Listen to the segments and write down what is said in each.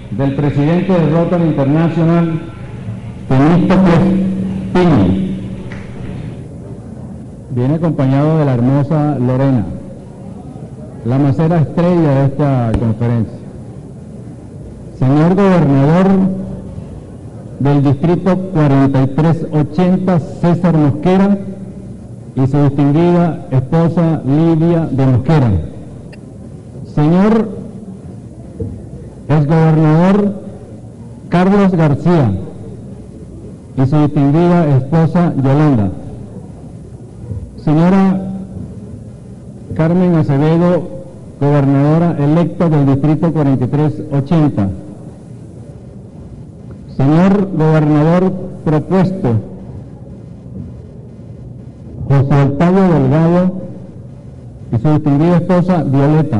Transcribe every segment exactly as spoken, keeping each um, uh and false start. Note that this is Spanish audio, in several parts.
del presidente de Rotary International, Temístocles Piña. Viene acompañado de la hermosa Lorena, la macera estrella de esta conferencia. Señor Gobernador del Distrito cuarenta y tres ochenta, César Mosquera, y su distinguida esposa Lidia de Mosquera. Señor exgobernador Carlos García y su distinguida esposa Yolanda. Señora Carmen Acevedo, gobernadora electa del Distrito cuarenta y tres ochenta. Señor gobernador propuesto José Octavio Delgado y su distinguida esposa Violeta.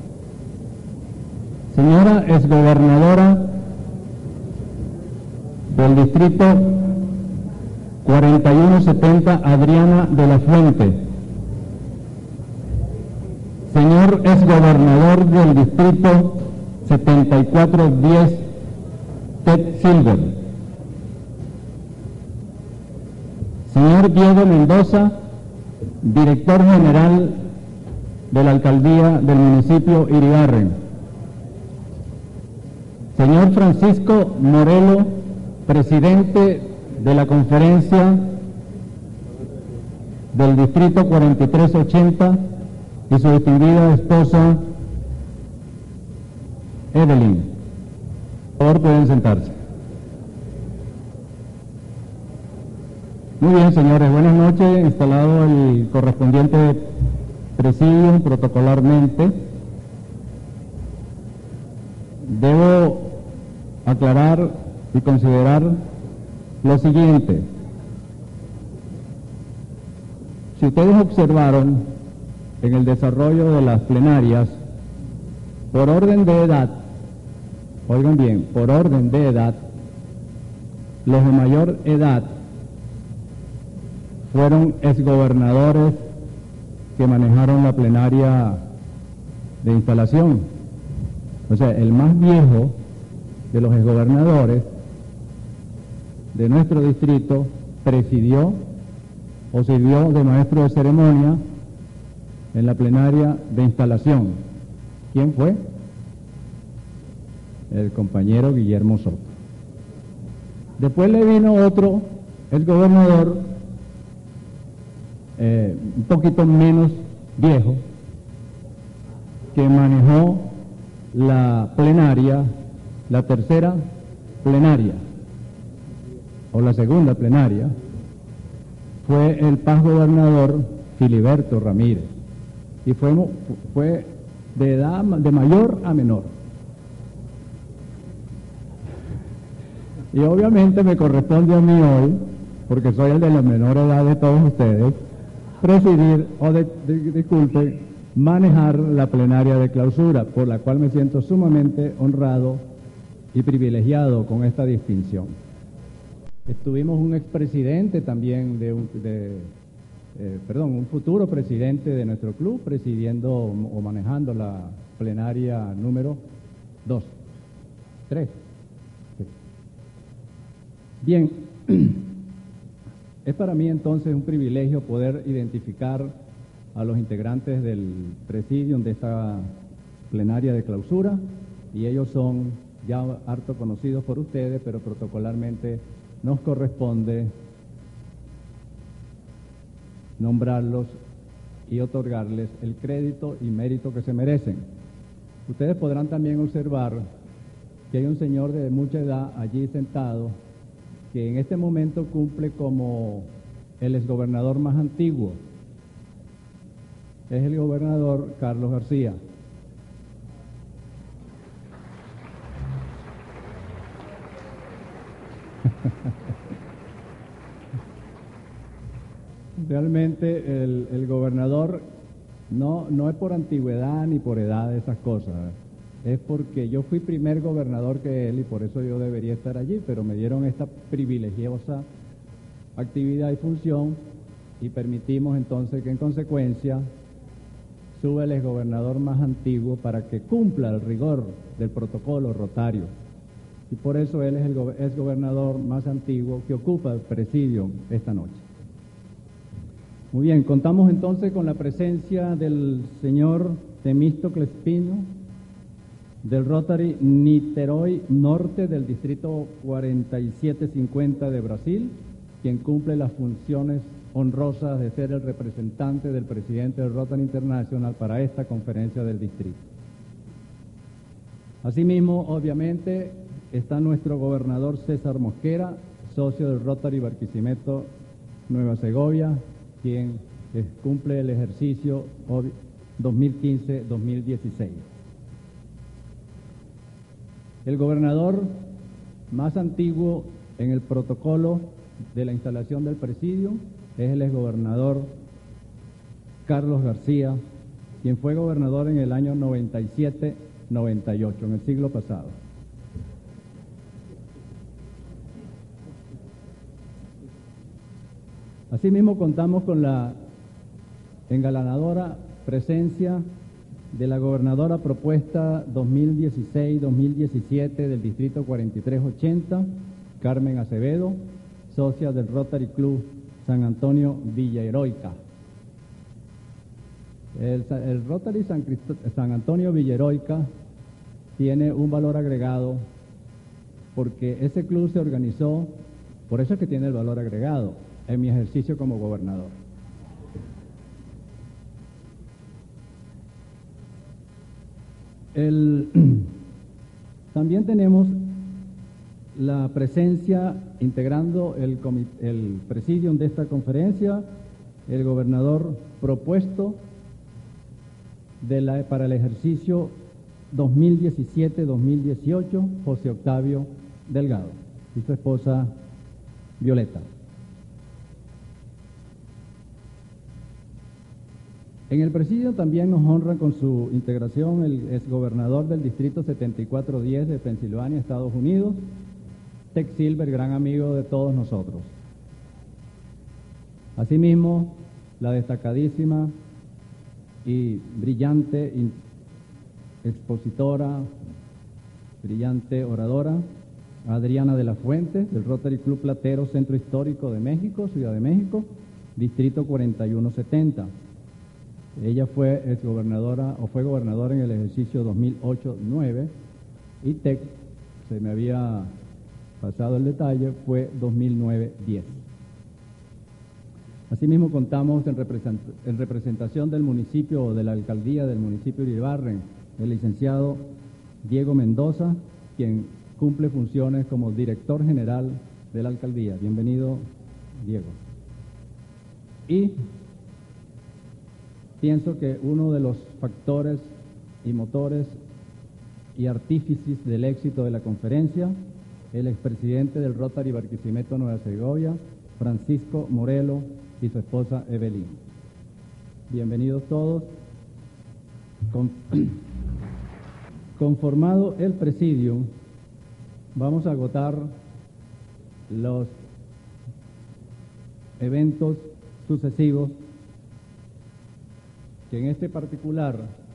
Señora exgobernadora del Distrito cuarenta y uno setenta, Adriana de la Fuente. Señor exgobernador del Distrito setenta y cuatro diez, Ted Silver. Señor Diego Mendoza, director general de la alcaldía del municipio Iribarren. Señor Francisco Morelo, presidente de la conferencia del Distrito cuarenta y tres ochenta, y su distinguida esposa Evelyn. Por favor, pueden sentarse. Muy bien, señores, buenas noches. Instalado el correspondiente presidio protocolarmente, debo aclarar y considerar lo siguiente. Si ustedes observaron en el desarrollo de las plenarias, por orden de edad, oigan bien, por orden de edad, los de mayor edad fueron exgobernadores que manejaron la plenaria de instalación. O sea, el más viejo de los exgobernadores de nuestro distrito presidió o sirvió de maestro de ceremonia en la plenaria de instalación. ¿Quién fue? El compañero Guillermo Soto. Después le vino otro, el gobernador, eh, un poquito menos viejo, que manejó la plenaria, la tercera plenaria, o la segunda plenaria, fue el paz gobernador Filiberto Ramírez, y fue, fue de edad de mayor a menor. Y obviamente me corresponde a mí hoy, porque soy el de la menor edad de todos ustedes, presidir, o de, de, disculpe, manejar la plenaria de clausura, por la cual me siento sumamente honrado y privilegiado con esta distinción. Estuvimos un expresidente también, de, un, de eh, perdón, un futuro presidente de nuestro club, presidiendo o manejando la plenaria número dos, tres. Bien, es para mí entonces un privilegio poder identificar a los integrantes del presidium de esta plenaria de clausura, y ellos son ya harto conocidos por ustedes, pero protocolarmente nos corresponde nombrarlos y otorgarles el crédito y mérito que se merecen. Ustedes podrán también observar que hay un señor de mucha edad allí sentado, que en este momento cumple como el exgobernador más antiguo. Es el gobernador Carlos García. Realmente el, el gobernador no, no es por antigüedad ni por edad, esas cosas. Es porque yo fui primer gobernador que él y por eso yo debería estar allí, pero me dieron esta privilegiosa actividad y función y permitimos entonces que en consecuencia suba el exgobernador más antiguo para que cumpla el rigor del protocolo rotario. y por eso él es el go- es gobernador más antiguo que ocupa el presidio esta noche. Muy bien, contamos entonces con la presencia del señor Temístocles Pino, del Rotary Niterói Norte del Distrito cuarenta y siete cincuenta de Brasil, quien cumple las funciones honrosas de ser el representante del presidente del Rotary International para esta conferencia del distrito. Asimismo, obviamente, está nuestro gobernador César Mosquera, socio del Rotary Barquisimeto Nueva Segovia, quien eh, cumple el ejercicio dos mil quince dos mil dieciséis. El gobernador más antiguo en el protocolo de la instalación del presidio es el exgobernador Carlos García, quien fue gobernador en el año noventa y siete noventa y ocho, en el siglo pasado. Asimismo, contamos con la engalanadora presencia de la gobernadora propuesta dos mil dieciséis dos mil diecisiete del Distrito cuarenta y tres ochenta, Carmen Acevedo, socia del Rotary Club San Antonio Villa Heroica. El, el Rotary San, Cristo, San Antonio Villa Heroica tiene un valor agregado porque ese club se organizó, por eso es que tiene el valor agregado, en mi ejercicio como gobernador. El, también tenemos la presencia, integrando el, el presidium de esta conferencia, el gobernador propuesto de la, para el ejercicio dos mil diecisiete dos mil dieciocho, José Octavio Delgado, y su esposa Violeta. En el presidio también nos honra con su integración el exgobernador del Distrito setenta y cuatro diez de Pensilvania, Estados Unidos, Tex Silver, gran amigo de todos nosotros. Asimismo, la destacadísima y brillante expositora, brillante oradora, Adriana de la Fuente, del Rotary Club Platero, Centro Histórico de México, Ciudad de México, Distrito cuarenta y uno setenta. Ella fue exgobernadora o fue gobernadora en el ejercicio dos mil ocho nueve y Tex, se me había pasado el detalle, fue dos mil nueve diez. Asimismo contamos en, represent en representación del municipio o de la alcaldía del municipio de Iribarren, el licenciado Diego Mendoza, quien cumple funciones como director general de la alcaldía. Bienvenido, Diego. Y pienso que uno de los factores y motores y artífices del éxito de la conferencia, el expresidente del Rotary Barquisimeto Nueva Segovia, Francisco Morelo, y su esposa Evelyn. Bienvenidos todos. Con, conformado el presidio, vamos a agotar los eventos sucesivos que en este particular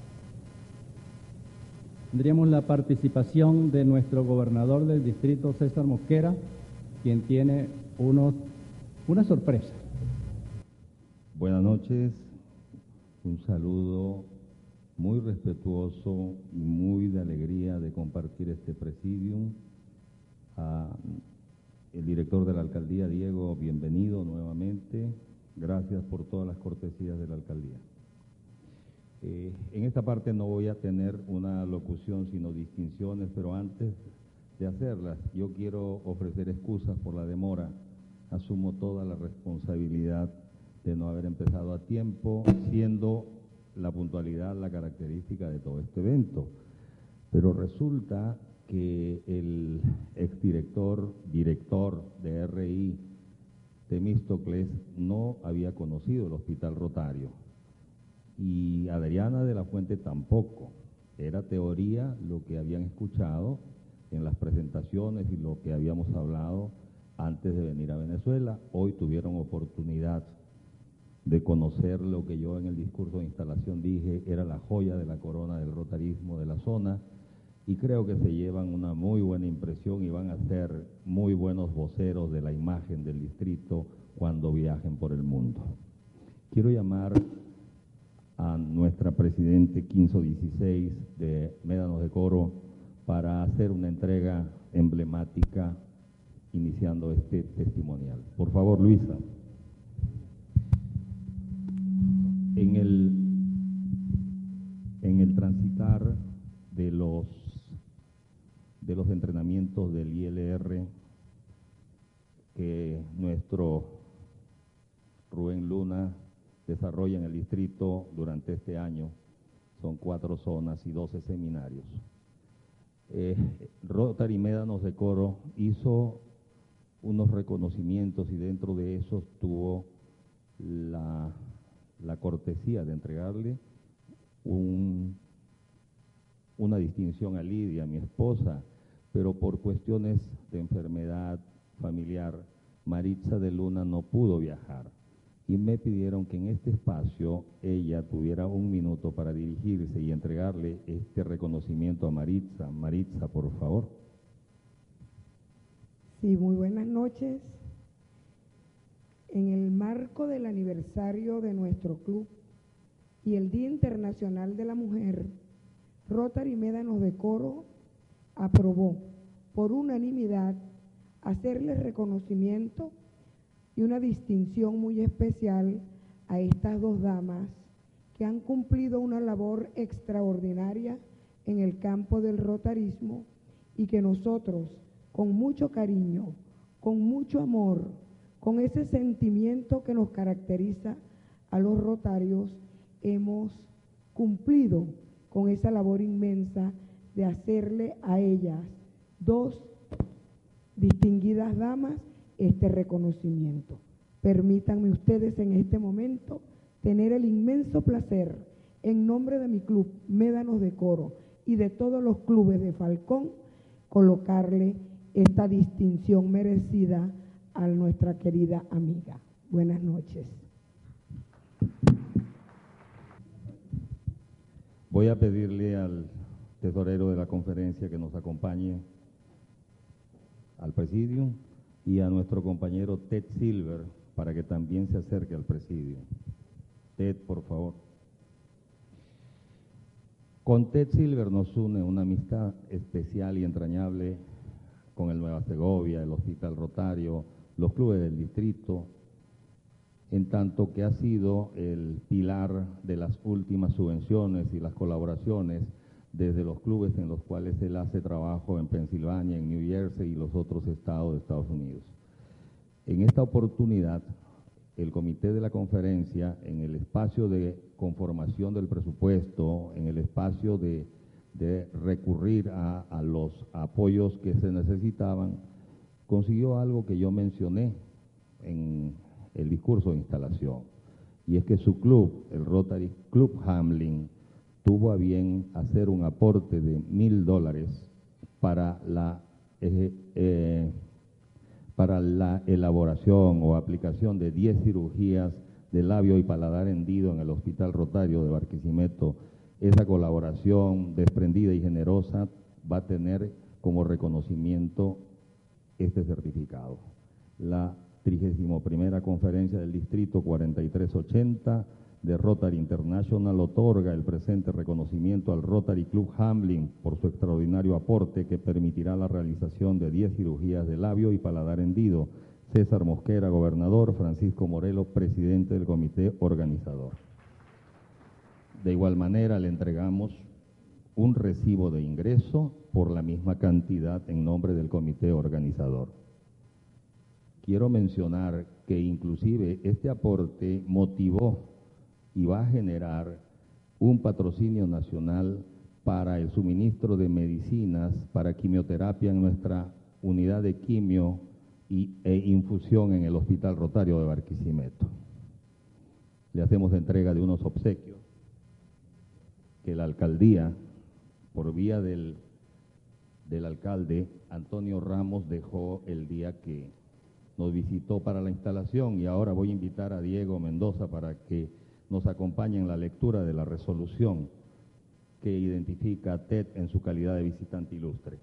tendríamos la participación de nuestro gobernador del distrito, César Mosquera, quien tiene unos, una sorpresa. Buenas noches, un saludo muy respetuoso y muy de alegría de compartir este presidium. A el director de la alcaldía, Diego, bienvenido nuevamente. Gracias por todas las cortesías de la alcaldía. Eh, en esta parte no voy a tener una locución, sino distinciones, pero antes de hacerlas, yo quiero ofrecer excusas por la demora. Asumo toda la responsabilidad de no haber empezado a tiempo, siendo la puntualidad la característica de todo este evento. Pero resulta que el exdirector, director de R I, Temístocles, no había conocido el Hospital Rotario. Y Adriana de la Fuente tampoco. Era teoría lo que habían escuchado en las presentaciones y lo que habíamos hablado antes de venir a Venezuela. Hoy tuvieron oportunidad de conocer lo que yo en el discurso de instalación dije era la joya de la corona del rotarismo de la zona, y creo que se llevan una muy buena impresión y van a ser muy buenos voceros de la imagen del distrito cuando viajen por el mundo. Quiero llamar a nuestra presidente Quinzo dieciséis de Médanos de Coro para hacer una entrega emblemática iniciando este testimonial. Por favor, Luisa. En el, en el transitar de los, de los entrenamientos del I L R que nuestro Rubén Luna desarrolla en el distrito durante este año, son cuatro zonas y doce seminarios. Eh, Rotary Médanos de Coro hizo unos reconocimientos y dentro de esos tuvo la, la cortesía de entregarle un, una distinción a Lidia, mi esposa, pero por cuestiones de enfermedad familiar, Maritza de Luna no pudo viajar. Y me pidieron que en este espacio ella tuviera un minuto para dirigirse y entregarle este reconocimiento a Maritza. Maritza, por favor. Sí, muy buenas noches. En el marco del aniversario de nuestro club y el Día Internacional de la Mujer, Rotary Médanos de Coro aprobó por unanimidad hacerle reconocimiento y una distinción muy especial a estas dos damas que han cumplido una labor extraordinaria en el campo del rotarismo y que nosotros, con mucho cariño, con mucho amor, con ese sentimiento que nos caracteriza a los rotarios, hemos cumplido con esa labor inmensa de hacerle a ellas, dos distinguidas damas, este reconocimiento. Permítanme ustedes en este momento tener el inmenso placer, en nombre de mi club Médanos de Coro y de todos los clubes de Falcón, colocarle esta distinción merecida a nuestra querida amiga. Buenas noches. Voy a pedirle al tesorero de la conferencia que nos acompañe al presidio y a nuestro compañero Ted Silver para que también se acerque al presidio. Ted, por favor. Con Ted Silver nos une una amistad especial y entrañable con el Nueva Segovia, el Hospital Rotario, los clubes del distrito, en tanto que ha sido el pilar de las últimas subvenciones y las colaboraciones desde los clubes en los cuales él hace trabajo en Pensilvania, en New Jersey y los otros estados de Estados Unidos. En esta oportunidad, el comité de la conferencia, en el espacio de conformación del presupuesto, en el espacio de, de recurrir a, a los apoyos que se necesitaban, consiguió algo que yo mencioné en el discurso de instalación, y es que su club, el Rotary Club Hamlin, tuvo a bien hacer un aporte de mil dólares para la, eh, eh, para la elaboración o aplicación de diez cirugías de labio y paladar hendido en el Hospital Rotario de Barquisimeto. Esa colaboración desprendida y generosa va a tener como reconocimiento este certificado. La trigésima primera Conferencia del Distrito cuarenta y tres ochenta de Rotary International otorga el presente reconocimiento al Rotary Club Hamlin por su extraordinario aporte que permitirá la realización de diez cirugías de labio y paladar hendido. César Mosquera, gobernador; Francisco Morelo, presidente del comité organizador. De igual manera, le entregamos un recibo de ingreso por la misma cantidad en nombre del comité organizador. Quiero mencionar que inclusive este aporte motivó y va a generar un patrocinio nacional para el suministro de medicinas para quimioterapia en nuestra unidad de quimio y, e infusión en el Hospital Rotario de Barquisimeto. Le hacemos entrega de unos obsequios que la alcaldía, por vía del, del alcalde Antonio Ramos, dejó el día que nos visitó para la instalación, y ahora voy a invitar a Diego Mendoza para que nos acompañe en la lectura de la resolución que identifica a Ted en su calidad de visitante ilustre.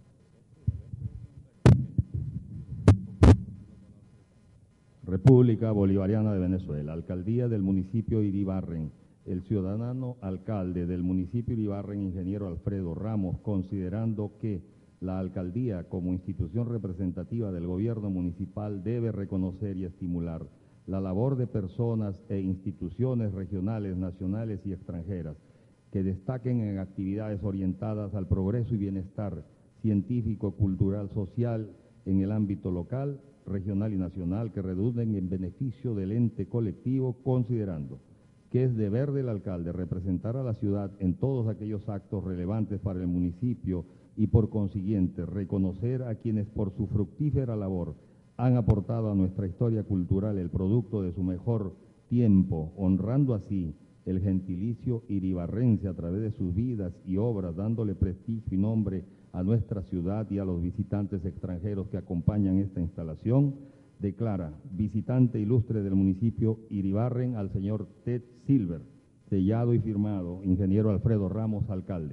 República Bolivariana de Venezuela, Alcaldía del municipio Iribarren. El ciudadano alcalde del municipio Iribarren, ingeniero Alfredo Ramos, considerando que la alcaldía como institución representativa del gobierno municipal debe reconocer y estimular la labor de personas e instituciones regionales, nacionales y extranjeras que destaquen en actividades orientadas al progreso y bienestar científico, cultural, social en el ámbito local, regional y nacional, que redunden en beneficio del ente colectivo, considerando que es deber del alcalde representar a la ciudad en todos aquellos actos relevantes para el municipio y por consiguiente reconocer a quienes por su fructífera labor han aportado a nuestra historia cultural el producto de su mejor tiempo, honrando así el gentilicio iribarrense a través de sus vidas y obras, dándole prestigio y nombre a nuestra ciudad y a los visitantes extranjeros que acompañan esta instalación, declara visitante ilustre del municipio Iribarren al señor Ted Silver, sellado y firmado, ingeniero Alfredo Ramos, alcalde.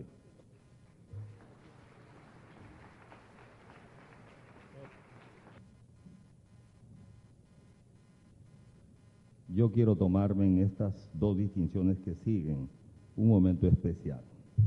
Yo quiero tomarme en estas dos distinciones que siguen un momento especial.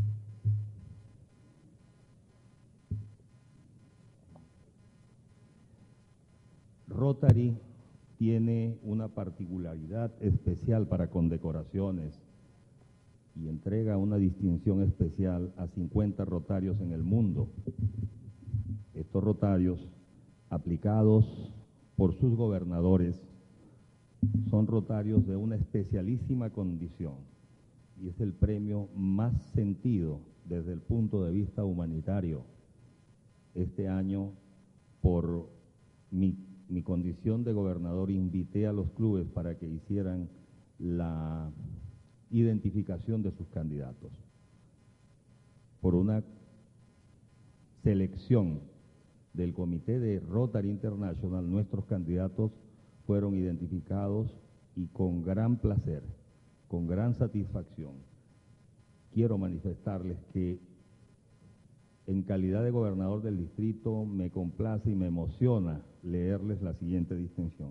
Rotary tiene una particularidad especial para condecoraciones y entrega una distinción especial a cincuenta rotarios en el mundo. Estos rotarios, aplicados por sus gobernadores, son rotarios de una especialísima condición y es el premio más sentido desde el punto de vista humanitario. Este año, por mi, mi condición de gobernador, invité a los clubes para que hicieran la identificación de sus candidatos. Por una selección del Comité de Rotary International, nuestros candidatos fueron identificados y con gran placer, con gran satisfacción, quiero manifestarles que en calidad de gobernador del distrito me complace y me emociona leerles la siguiente distinción.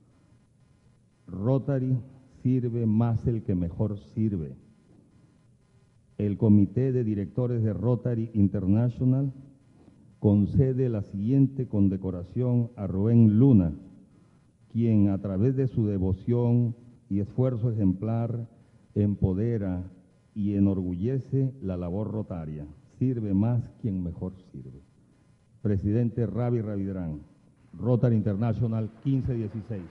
Rotary sirve más el que mejor sirve. El Comité de Directores de Rotary International concede la siguiente condecoración a Rubén Luna, quien a través de su devoción y esfuerzo ejemplar empodera y enorgullece la labor rotaria. Sirve más quien mejor sirve. Presidente Ravi Ravidran, Rotary International quince dieciséis.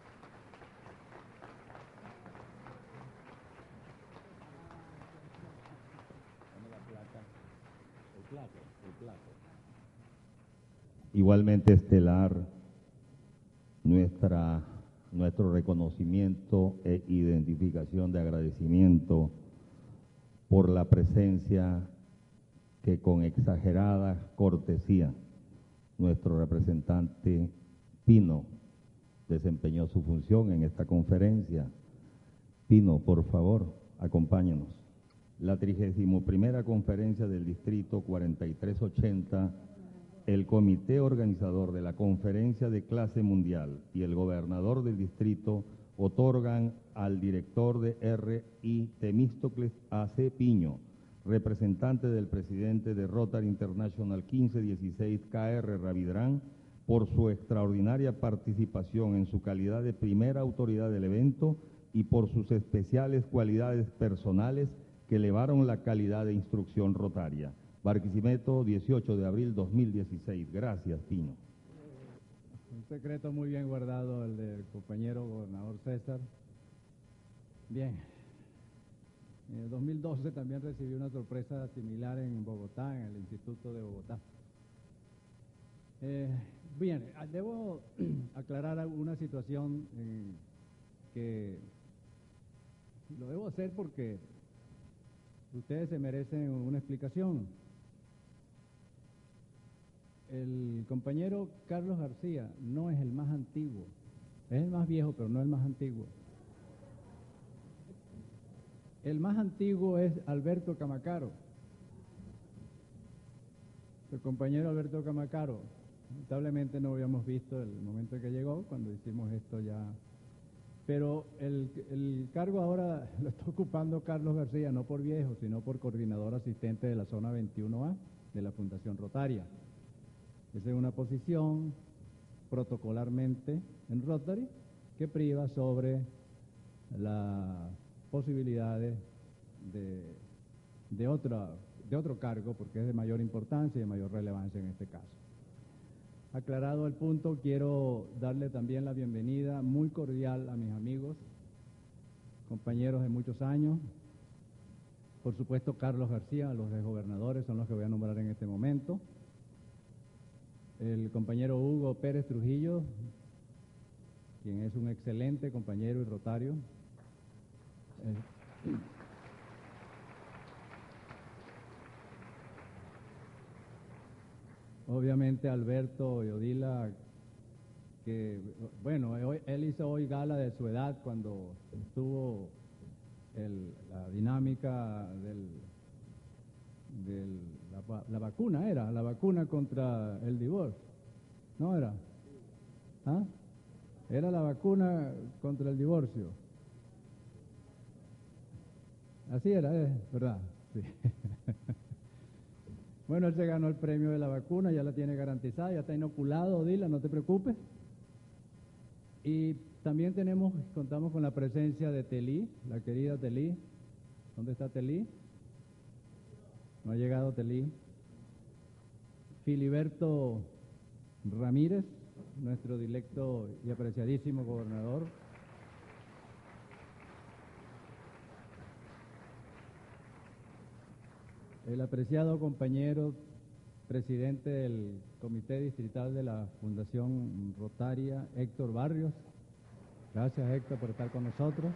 Igualmente estelar, nuestra, nuestro reconocimiento e identificación de agradecimiento por la presencia que con exagerada cortesía nuestro representante Pino desempeñó su función en esta conferencia. Pino, por favor, acompáñanos. La trigésima primera conferencia del Distrito cuarenta y tres ochenta, el comité organizador de la Conferencia de Clase Mundial y el gobernador del distrito otorgan al director de R I Temístocles A C Piño, representante del presidente de Rotary International quince dieciséis K R Ravidran, por su extraordinaria participación en su calidad de primera autoridad del evento y por sus especiales cualidades personales que elevaron la calidad de instrucción rotaria. Barquisimeto, dieciocho de abril dos mil dieciséis. Gracias, Pino. Un secreto muy bien guardado, el del compañero gobernador César. Bien. En el dos mil doce también recibí una sorpresa similar en Bogotá, en el Instituto de Bogotá. Eh, bien, debo aclarar una situación eh, que lo debo hacer porque ustedes se merecen una explicación. El compañero Carlos García no es el más antiguo, es el más viejo, pero no el más antiguo. El más antiguo es Alberto Camacaro, el compañero Alberto Camacaro. Lamentablemente no habíamos visto el momento en que llegó, cuando hicimos esto ya. Pero el, el cargo ahora lo está ocupando Carlos García, no por viejo, sino por coordinador asistente de la zona veintiuno A de la Fundación Rotaria. Esa es una posición protocolarmente en Rotary que priva sobre las posibilidades de, de, otra, de otro cargo, porque es de mayor importancia y de mayor relevancia en este caso. Aclarado el punto, quiero darle también la bienvenida muy cordial a mis amigos, compañeros de muchos años. Por supuesto, Carlos García, los exgobernadores son los que voy a nombrar en este momento. El compañero Hugo Pérez Trujillo, quien es un excelente compañero y rotario. Eh, Obviamente Alberto y Odila, que bueno, él hizo hoy gala de su edad cuando estuvo el, la dinámica del, del la, la vacuna, era la vacuna contra el divorcio, ¿no era? ¿Ah? Era la vacuna contra el divorcio. Así era, ¿eh? ¿Verdad? Sí. Bueno, él se ganó el premio de la vacuna, ya la tiene garantizada, ya está inoculado, Odila, no te preocupes. Y también tenemos, contamos con la presencia de Telí, la querida Telí. ¿Dónde está Telí? No ha llegado Telí. Filiberto Ramírez, nuestro dilecto y apreciadísimo gobernador. El apreciado compañero presidente del Comité Distrital de la Fundación Rotaria, Héctor Barrios. Gracias, Héctor, por estar con nosotros.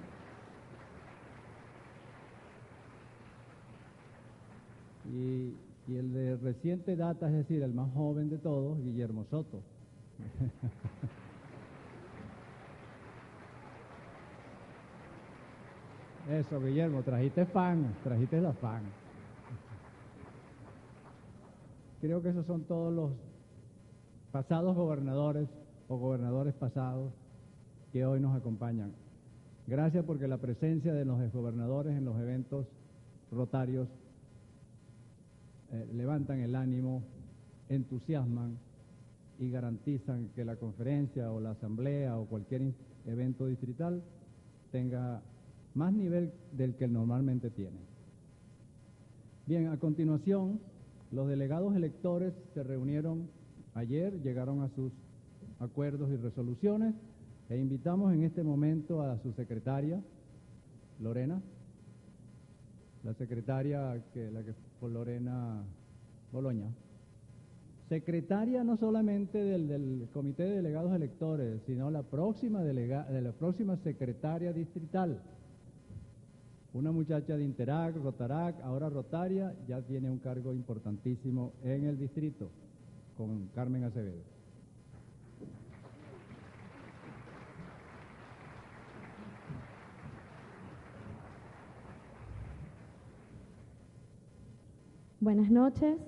Y, y el de reciente data, es decir, el más joven de todos, Guillermo Soto. Eso, Guillermo, trajiste fan, trajiste la fan. Creo que esos son todos los pasados gobernadores o gobernadores pasados que hoy nos acompañan. Gracias porque la presencia de los exgobernadores en los eventos rotarios eh, levantan el ánimo, entusiasman y garantizan que la conferencia o la asamblea o cualquier evento distrital tenga más nivel del que normalmente tiene. Bien, a continuación, los delegados electores se reunieron ayer, llegaron a sus acuerdos y resoluciones e invitamos en este momento a su secretaria, Lorena, la secretaria, que, la que fue Lorena Boloña, secretaria no solamente del, del Comité de Delegados Electores, sino la próxima, delega, de la próxima secretaria distrital. Una muchacha de Interac, Rotarac, ahora Rotaria, ya tiene un cargo importantísimo en el distrito, con Carmen Acevedo. Buenas noches.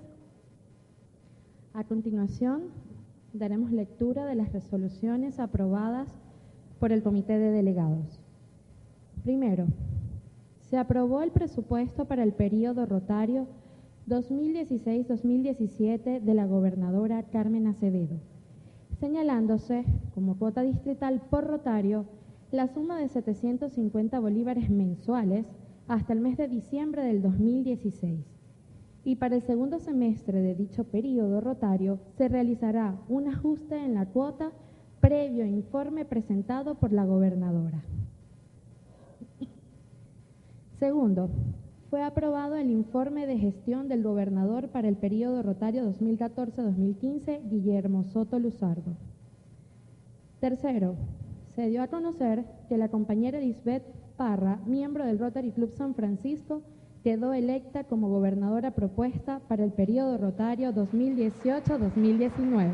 A continuación, daremos lectura de las resoluciones aprobadas por el Comité de Delegados. Primero, se aprobó el presupuesto para el período rotario dos mil dieciséis dos mil diecisiete de la gobernadora Carmen Acevedo, señalándose como cuota distrital por rotario la suma de setecientos cincuenta bolívares mensuales hasta el mes de diciembre del dos mil dieciséis. Y para el segundo semestre de dicho período rotario se realizará un ajuste en la cuota previo informe presentado por la gobernadora. Segundo, fue aprobado el informe de gestión del gobernador para el período rotario dos mil catorce dos mil quince, Guillermo Soto Luzardo. Tercero, se dio a conocer que la compañera Lisbeth Parra, miembro del Rotary Club San Francisco, quedó electa como gobernadora propuesta para el período rotario dos mil dieciocho dos mil diecinueve.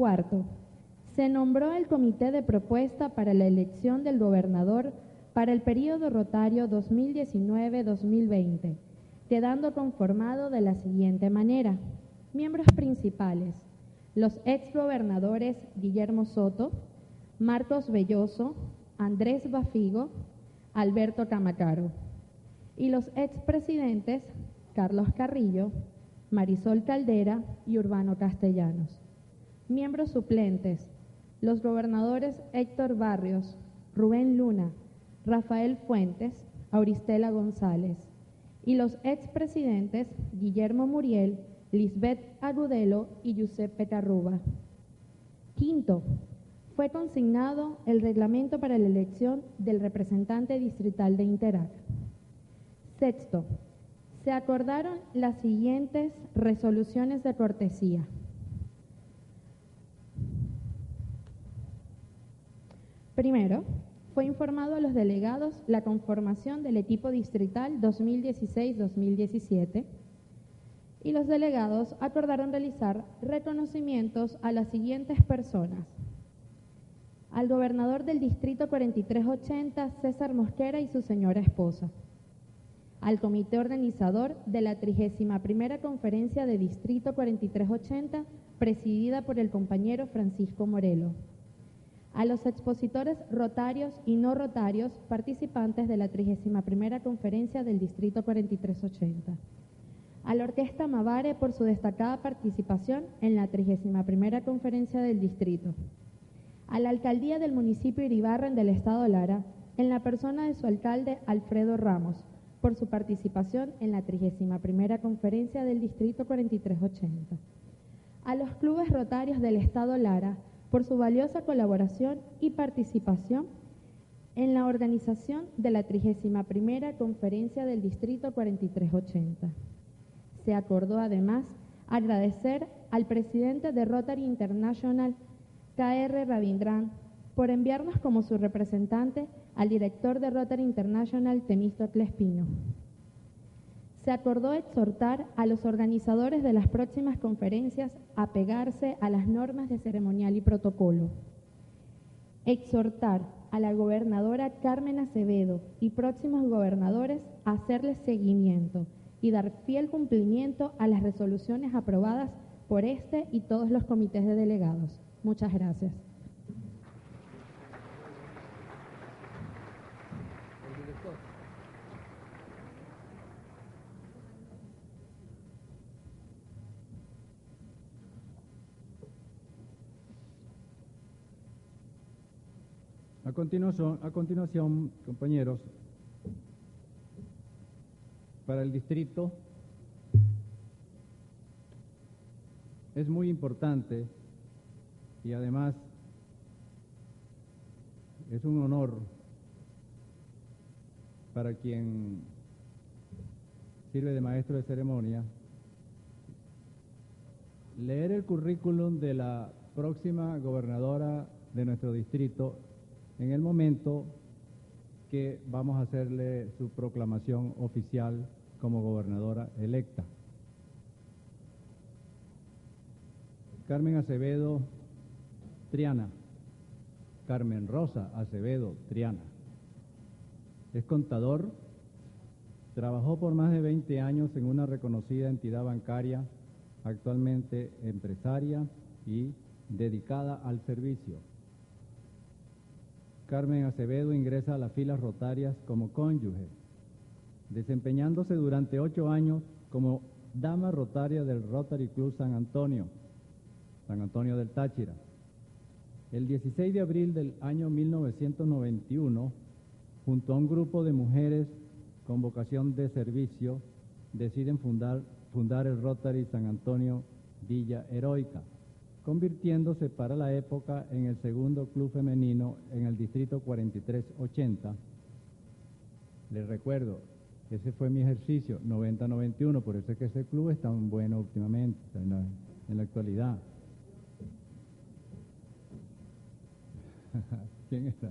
Cuarto, se nombró el Comité de Propuesta para la elección del gobernador para el período rotario dos mil diecinueve a dos mil veinte, quedando conformado de la siguiente manera. Miembros principales: los exgobernadores Guillermo Soto, Marcos Belloso, Andrés Bafigo, Alberto Camacaro, y los expresidentes Carlos Carrillo, Marisol Caldera y Urbano Castellanos. Miembros suplentes: los gobernadores Héctor Barrios, Rubén Luna, Rafael Fuentes, Auristela González, y los expresidentes Guillermo Muriel, Lisbeth Agudelo y Giuseppe Carruba. Quinto, fue consignado el reglamento para la elección del representante distrital de Interac. Sexto, se acordaron las siguientes resoluciones de cortesía. Primero, fue informado a los delegados la conformación del equipo distrital dos mil dieciséis a dos mil diecisiete y los delegados acordaron realizar reconocimientos a las siguientes personas: al gobernador del distrito cuarenta y tres ochenta, César Mosquera, y su señora esposa; al comité organizador de la trigésima primera conferencia de distrito cuarenta y tres ochenta, presidida por el compañero Francisco Morelo; a los expositores rotarios y no rotarios participantes de la trigésima primera conferencia del distrito cuarenta y tres ochenta; a la Orquesta Mavare por su destacada participación en la trigésima primera conferencia del distrito; a la alcaldía del municipio Iribarren del estado Lara, en la persona de su alcalde Alfredo Ramos, por su participación en la trigésima primera conferencia del distrito cuarenta y tres ochenta; a los clubes rotarios del estado Lara, por su valiosa colaboración y participación en la organización de la trigésima primera conferencia del distrito cuarenta y tres ochenta. Se acordó además agradecer al presidente de Rotary International, K R Ravindran, por enviarnos como su representante al director de Rotary International, Temístocles Pino. Se acordó exhortar a los organizadores de las próximas conferencias a pegarse a las normas de ceremonial y protocolo. Exhortar a la gobernadora Carmen Acevedo y próximos gobernadores a hacerles seguimiento y dar fiel cumplimiento a las resoluciones aprobadas por este y todos los comités de delegados. Muchas gracias. A continuación, a continuación, compañeros, para el distrito es muy importante y además es un honor para quien sirve de maestro de ceremonia leer el currículum de la próxima gobernadora de nuestro distrito en el momento que vamos a hacerle su proclamación oficial como gobernadora electa. Carmen Acevedo Triana, Carmen Rosa Acevedo Triana. Es contador, trabajó por más de veinte años en una reconocida entidad bancaria, actualmente empresaria y dedicada al servicio. Carmen Acevedo ingresa a las filas rotarias como cónyuge, desempeñándose durante ocho años como dama rotaria del Rotary Club San Antonio, San Antonio del Táchira. El dieciséis de abril del año mil novecientos noventa y uno, junto a un grupo de mujeres con vocación de servicio, deciden fundar, fundar el Rotary San Antonio Villa Heroica, convirtiéndose para la época en el segundo club femenino en el distrito cuarenta y tres ochenta. Les recuerdo, ese fue mi ejercicio, noventa noventa y uno, por eso es que ese club es tan bueno últimamente, en la, en la actualidad. ¿Quién está?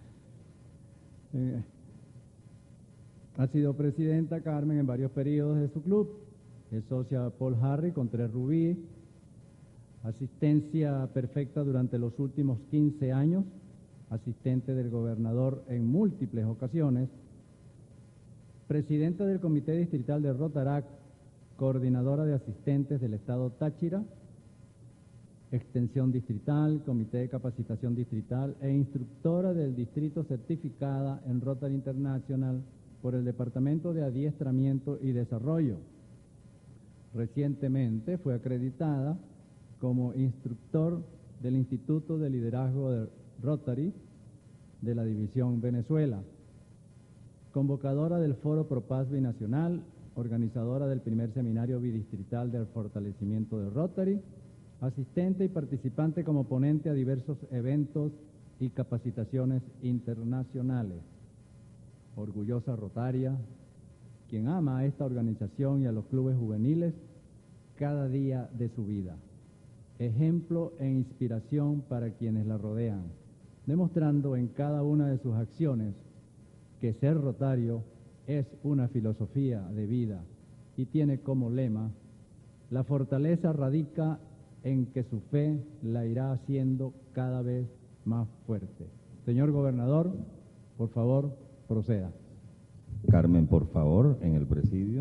Eh, ha sido presidenta Carmen en varios periodos de su club. Es socia Paul Harry con tres rubíes. asistencia perfecta durante los últimos quince años, asistente del gobernador en múltiples ocasiones, presidenta del Comité Distrital de Rotaract, coordinadora de asistentes del Estado Táchira, Extensión Distrital, Comité de Capacitación Distrital e instructora del Distrito certificada en Rotary International por el Departamento de Adiestramiento y Desarrollo. Recientemente fue acreditada como instructor del Instituto de Liderazgo de Rotary de la División Venezuela, convocadora del Foro Propaz Binacional, organizadora del primer seminario bidistrital del fortalecimiento de Rotary, asistente y participante como ponente a diversos eventos y capacitaciones internacionales. Orgullosa rotaria, quien ama a esta organización y a los clubes juveniles cada día de su vida. Ejemplo e inspiración para quienes la rodean, demostrando en cada una de sus acciones que ser rotario es una filosofía de vida y tiene como lema: la fortaleza radica en que su fe la irá haciendo cada vez más fuerte. Señor gobernador, por favor, proceda. Carmen, por favor, en el presidio.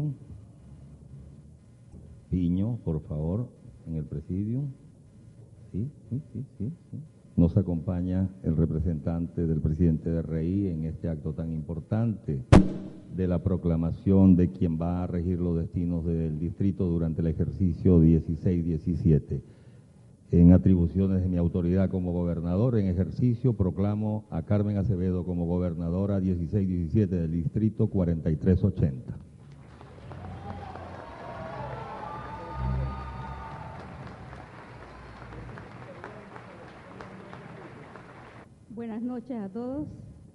Piño, por favor, en el presidio. Sí, sí, sí, sí, sí. Nos acompaña el representante del presidente de R I en este acto tan importante de la proclamación de quien va a regir los destinos del distrito durante el ejercicio dieciséis diecisiete. En atribuciones de mi autoridad como gobernador en ejercicio, proclamo a Carmen Acevedo como gobernadora dieciséis diecisiete del distrito cuarenta y tres ochenta. Buenas noches a todos.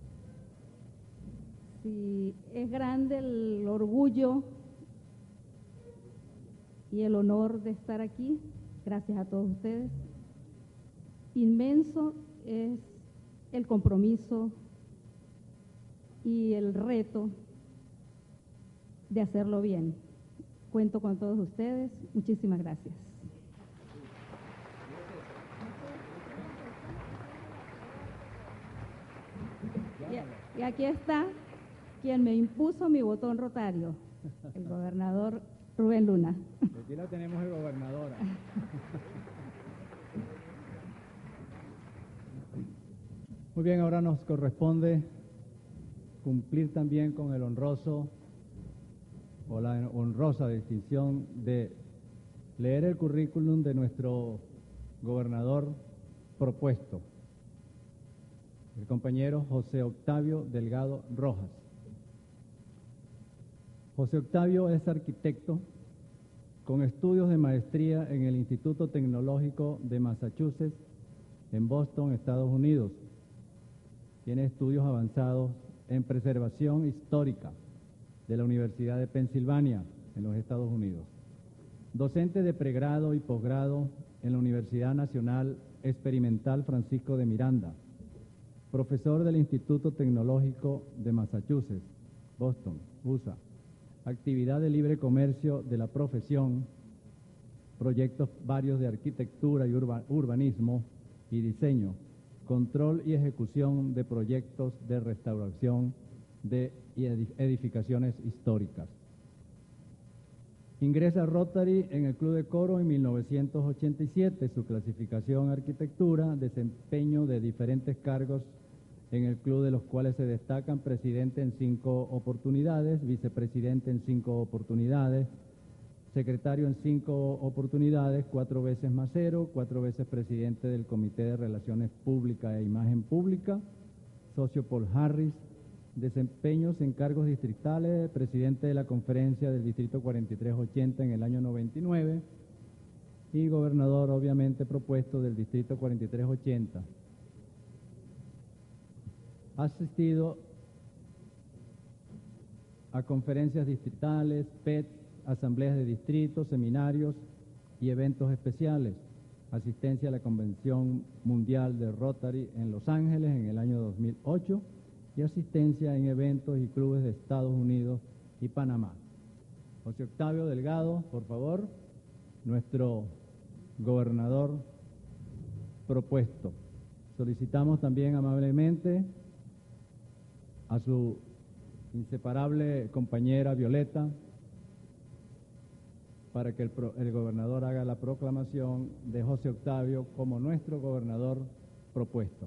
Sí, es grande el orgullo y el honor de estar aquí. Gracias a todos ustedes. Inmenso es el compromiso y el reto de hacerlo bien. Cuento con todos ustedes. Muchísimas gracias. Y, y aquí está quien me impuso mi botón rotario, el gobernador Rubén Luna. Aquí la tenemos, el gobernadora. Muy bien, ahora nos corresponde cumplir también con el honroso o la honrosa distinción de leer el currículum de nuestro gobernador propuesto, el compañero José Octavio Delgado Rojas. José Octavio es arquitecto con estudios de maestría en el Instituto Tecnológico de Massachusetts en Boston, Estados Unidos. Tiene estudios avanzados en preservación histórica de la Universidad de Pensilvania, en los Estados Unidos. Docente de pregrado y posgrado en la Universidad Nacional Experimental Francisco de Miranda. Profesor del Instituto Tecnológico de Massachusetts, Boston, U S A. Actividad de libre comercio de la profesión, proyectos varios de arquitectura y urba, urbanismo y diseño, control y ejecución de proyectos de restauración de edificaciones históricas. Ingresa a Rotary en el Club de Coro en mil novecientos ochenta y siete, su clasificación arquitectura, desempeño de diferentes cargos en el club, de los cuales se destacan presidente en cinco oportunidades, vicepresidente en cinco oportunidades, secretario en cinco oportunidades, cuatro veces macero, cuatro veces presidente del Comité de Relaciones Públicas e Imagen Pública, socio Paul Harris, desempeños en cargos distritales, presidente de la Conferencia del Distrito cuarenta y tres ochenta en el año noventa y nueve y gobernador, obviamente, propuesto del Distrito cuarenta y tres ochenta. Ha asistido a conferencias distritales, P E T, asambleas de distritos, seminarios y eventos especiales. Asistencia a la Convención Mundial de Rotary en Los Ángeles en el año dos mil ocho y asistencia en eventos y clubes de Estados Unidos y Panamá. José Octavio Delgado, por favor, nuestro gobernador propuesto. Solicitamos también amablemente a su inseparable compañera Violeta para que el, pro, el gobernador haga la proclamación de José Octavio como nuestro gobernador propuesto.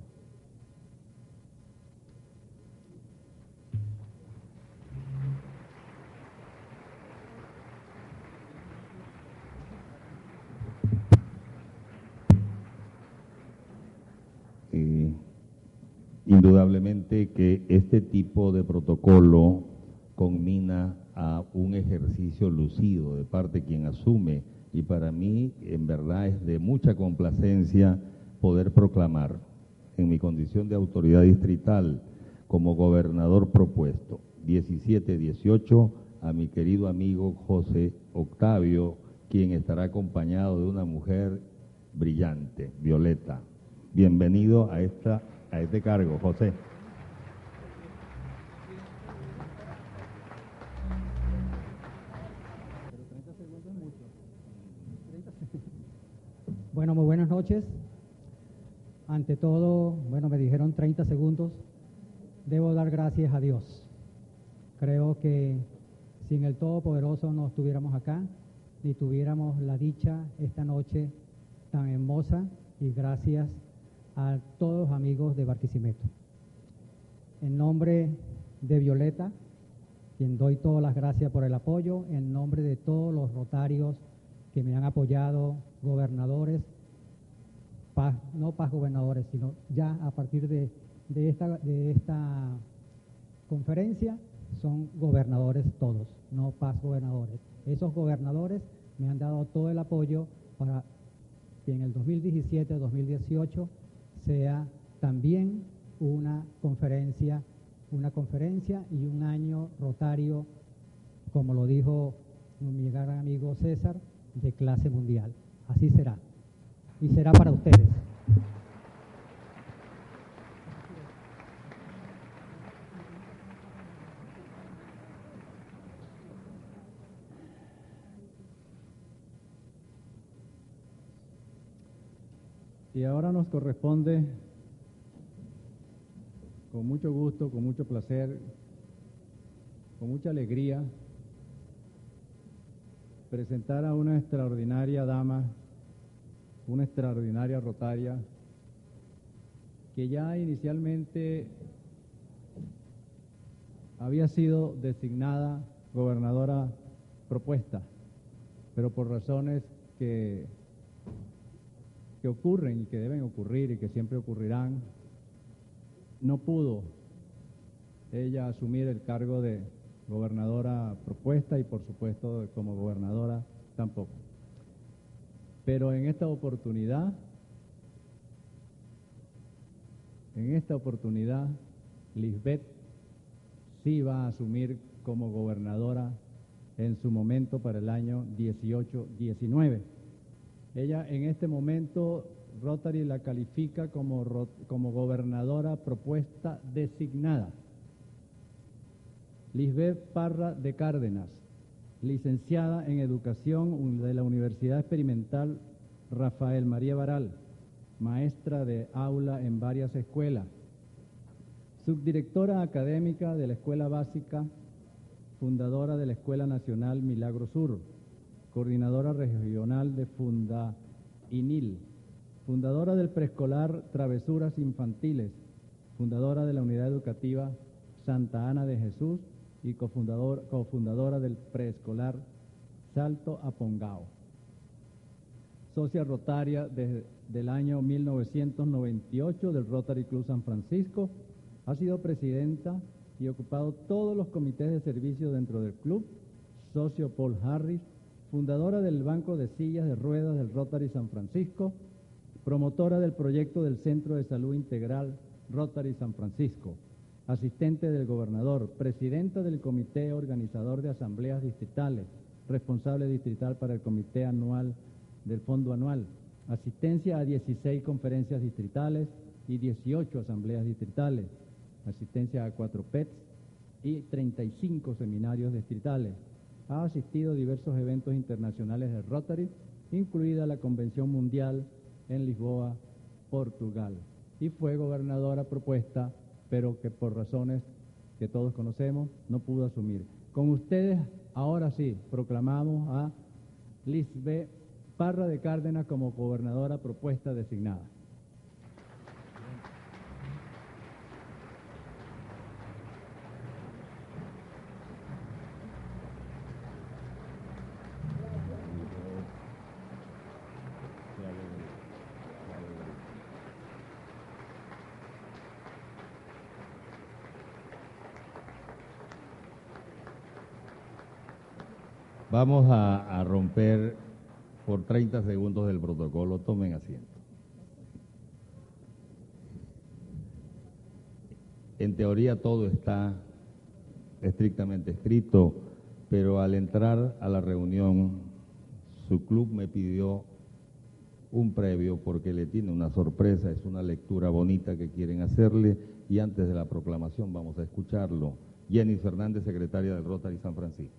Eh, indudablemente que este tipo de protocolo conmina a un ejercicio lucido de parte de quien asume, y para mí en verdad es de mucha complacencia poder proclamar en mi condición de autoridad distrital como gobernador propuesto diecisiete dieciocho a mi querido amigo José Octavio, quien estará acompañado de una mujer brillante, Violeta. Bienvenido a, esta, a este cargo, José. Bueno, muy buenas noches. Ante todo, bueno, me dijeron treinta segundos. Debo dar gracias a Dios. Creo que sin el Todopoderoso no estuviéramos acá, ni tuviéramos la dicha esta noche tan hermosa, y gracias a todos los amigos de Barquisimeto. En nombre de Violeta, quien doy todas las gracias por el apoyo, en nombre de todos los rotarios que me han apoyado, gobernadores, paz, no paz gobernadores, sino ya a partir de, de, esta, de esta conferencia son gobernadores todos, no paz gobernadores. Esos gobernadores me han dado todo el apoyo para que en el dos mil diecisiete dos mil dieciocho sea también una conferencia, una conferencia y un año rotario, como lo dijo mi gran amigo César, de clase mundial. Así será. Y será para ustedes. Y ahora nos corresponde, con mucho gusto, con mucho placer, con mucha alegría, presentar a una extraordinaria dama, una extraordinaria rotaria, que ya inicialmente había sido designada gobernadora propuesta, pero por razones que, que ocurren y que deben ocurrir y que siempre ocurrirán, no pudo ella asumir el cargo de gobernadora propuesta y por supuesto como gobernadora tampoco. Pero en esta oportunidad, en esta oportunidad, Lisbeth sí va a asumir como gobernadora en su momento para el año dieciocho diecinueve. Ella en este momento, Rotary la califica como, como gobernadora propuesta designada. Lisbeth Parra de Cárdenas, licenciada en Educación de la Universidad Experimental Rafael María Baral, maestra de aula en varias escuelas, subdirectora académica de la Escuela Básica, fundadora de la Escuela Nacional Milagro Sur, coordinadora regional de Funda INIL, fundadora del preescolar Travesuras Infantiles, fundadora de la Unidad Educativa Santa Ana de Jesús y cofundador, cofundadora del preescolar Salto a Pongao. Socia rotaria desde el año mil novecientos noventa y ocho del Rotary Club San Francisco, ha sido presidenta y ocupado todos los comités de servicio dentro del club, socio Paul Harris, fundadora del Banco de Sillas de Ruedas del Rotary San Francisco, promotora del proyecto del Centro de Salud Integral Rotary San Francisco, asistente del gobernador, presidenta del comité organizador de asambleas distritales, responsable distrital para el comité anual del fondo anual, asistencia a dieciséis conferencias distritales y dieciocho asambleas distritales, asistencia a cuatro P E Ts y treinta y cinco seminarios distritales. Ha asistido a diversos eventos internacionales del Rotary, incluida la Convención Mundial en Lisboa, Portugal. Y fue gobernadora propuesta, pero que por razones que todos conocemos no pudo asumir. Con ustedes, ahora sí, proclamamos a Lisbeth Parra de Cárdenas como gobernadora propuesta designada. Vamos a, a romper por treinta segundos del protocolo. Tomen asiento. En teoría todo está estrictamente escrito, pero al entrar a la reunión, su club me pidió un previo porque le tiene una sorpresa, es una lectura bonita que quieren hacerle y antes de la proclamación vamos a escucharlo. Jenny Fernández, secretaria del Rotary San Francisco.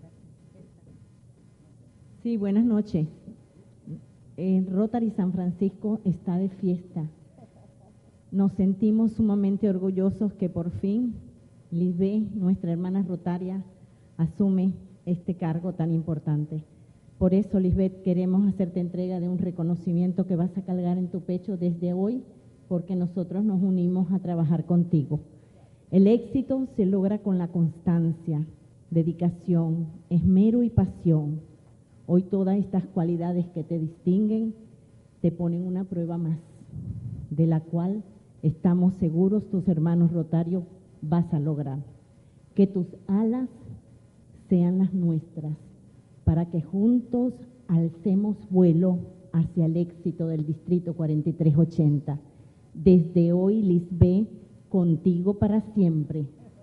Sí, buenas noches. El Rotary San Francisco está de fiesta. Nos sentimos sumamente orgullosos que por fin Lisbeth, nuestra hermana rotaria, asume este cargo tan importante. Por eso, Lisbeth, queremos hacerte entrega de un reconocimiento que vas a cargar en tu pecho desde hoy, porque nosotros nos unimos a trabajar contigo. El éxito se logra con la constancia, dedicación, esmero y pasión. Hoy todas estas cualidades que te distinguen te ponen una prueba más, de la cual estamos seguros tus hermanos rotarios vas a lograr. Que tus alas sean las nuestras, para que juntos alcemos vuelo hacia el éxito del Distrito cuarenta y tres ochenta. Desde hoy, Lisbeth, contigo para siempre.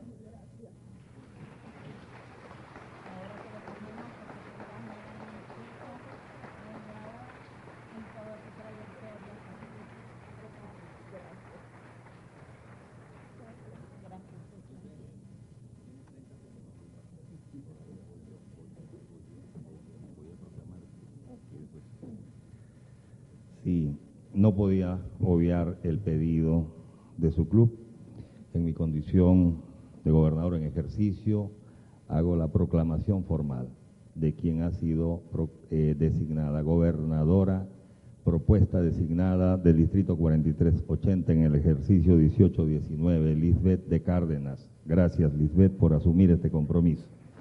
Sí, no podía obviar el pedido de su club. En mi condición de gobernador en ejercicio, hago la proclamación formal de quien ha sido eh, designada gobernadora, propuesta designada del Distrito cuarenta y tres ochenta en el ejercicio dieciocho diecinueve, Lisbeth de Cárdenas. Gracias, Lisbeth, por asumir este compromiso.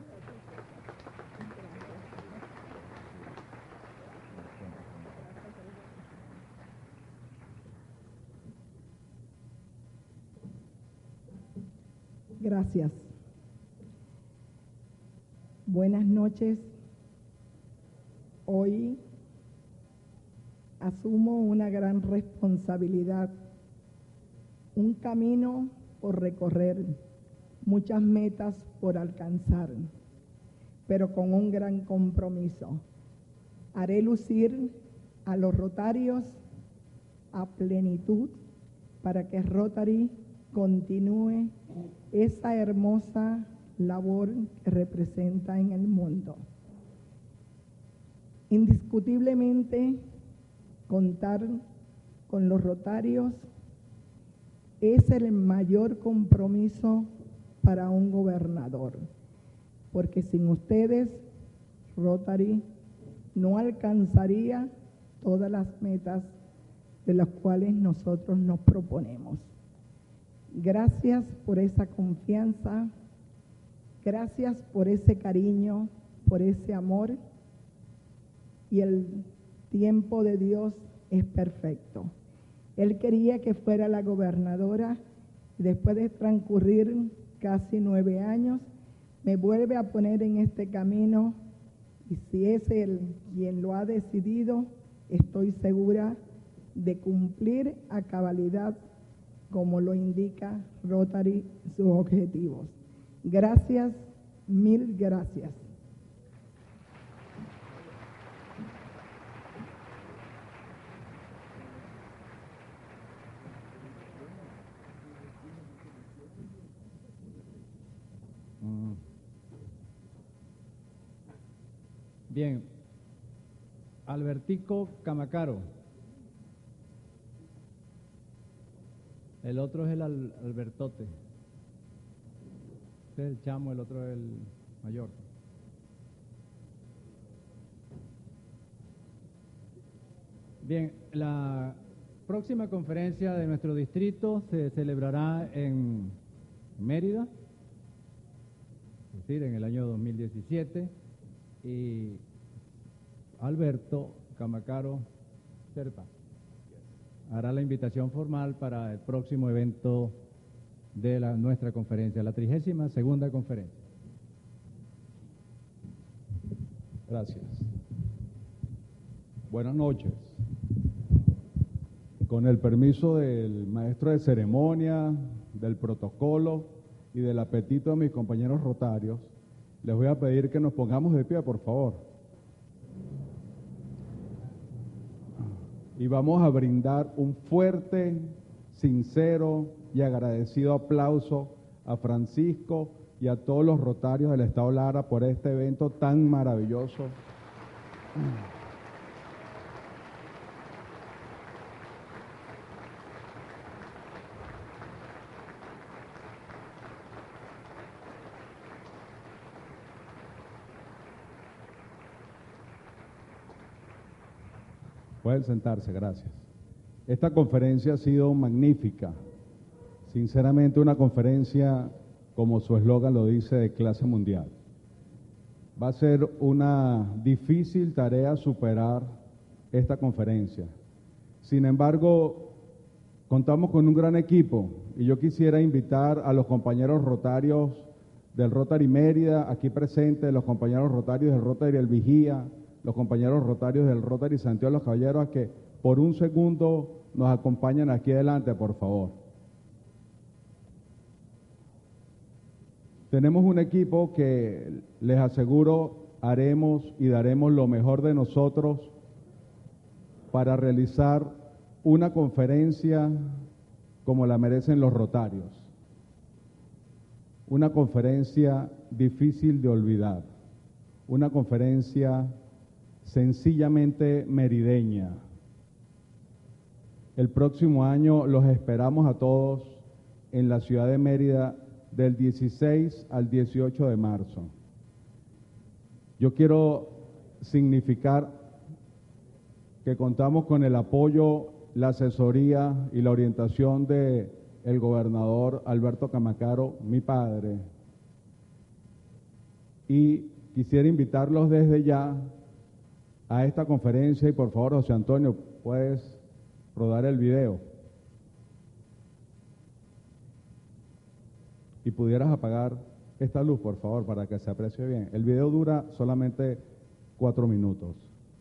Gracias. Buenas noches. Hoy asumo una gran responsabilidad, un camino por recorrer, muchas metas por alcanzar, pero con un gran compromiso. Haré lucir a los rotarios a plenitud para que Rotary continúe esa hermosa labor que representa en el mundo. Indiscutiblemente, contar con los rotarios es el mayor compromiso para un gobernador, porque sin ustedes, Rotary no alcanzaría todas las metas de las cuales nosotros nos proponemos. Gracias por esa confianza, gracias por ese cariño, por ese amor, y el tiempo de Dios es perfecto. Él quería que fuera la gobernadora y después de transcurrir casi nueve años, me vuelve a poner en este camino y si es Él quien lo ha decidido, estoy segura de cumplir a cabalidad como lo indica Rotary sus objetivos. Gracias, mil gracias. Bien, Albertico Camacaro. El otro es el Al- Albertote. Este es el chamo, el otro es el mayor. Bien, la próxima conferencia de nuestro distrito se celebrará en Mérida, es decir, en el año dos mil diecisiete, y Alberto Camacaro Serpa hará la invitación formal para el próximo evento de la, nuestra conferencia, la trigésima segunda conferencia. Gracias. Buenas noches. Con el permiso del maestro de ceremonia, del protocolo y del apetito de mis compañeros rotarios, les voy a pedir que nos pongamos de pie, por favor. Y vamos a brindar un fuerte, sincero y agradecido aplauso a Francisco y a todos los rotarios del Estado Lara por este evento tan maravilloso. Pueden sentarse, gracias. Esta conferencia ha sido magnífica. Sinceramente, una conferencia, como su eslogan lo dice, de clase mundial. Va a ser una difícil tarea superar esta conferencia. Sin embargo, contamos con un gran equipo y yo quisiera invitar a los compañeros rotarios del Rotary Mérida, aquí presentes, los compañeros rotarios del Rotary El Vigía, los compañeros rotarios del Rotary Santiago de los Caballeros, a que por un segundo nos acompañen aquí adelante, por favor. Tenemos un equipo que, les aseguro, haremos y daremos lo mejor de nosotros para realizar una conferencia como la merecen los rotarios. Una conferencia difícil de olvidar, una conferencia sencillamente merideña. El próximo año los esperamos a todos en la ciudad de Mérida del dieciséis al dieciocho de marzo. Yo quiero significar que contamos con el apoyo, la asesoría y la orientación de el gobernador Alberto Camacaro, mi padre, y quisiera invitarlos desde ya a esta conferencia y por favor, José Antonio, puedes rodar el video. Y pudieras apagar esta luz, por favor, para que se aprecie bien. El video dura solamente cuatro minutos.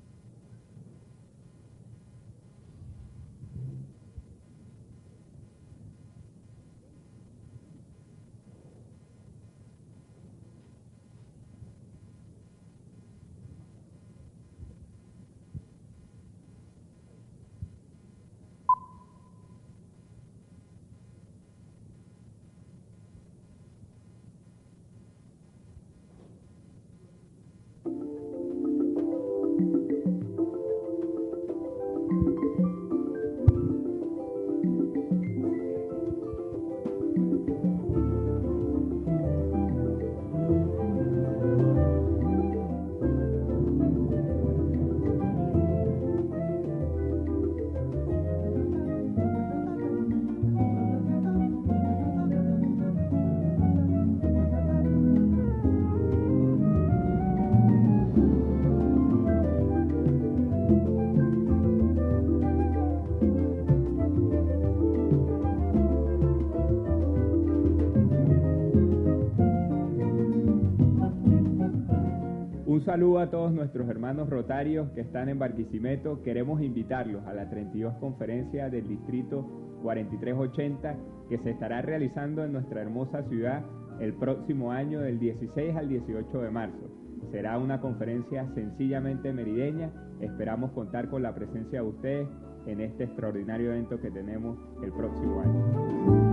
Un saludo a todos nuestros hermanos rotarios que están en Barquisimeto. Queremos invitarlos a la treinta y dos conferencia del distrito cuarenta y tres ochenta que se estará realizando en nuestra hermosa ciudad el próximo año del dieciséis al dieciocho de marzo. Será una conferencia sencillamente merideña. Esperamos contar con la presencia de ustedes en este extraordinario evento que tenemos el próximo año.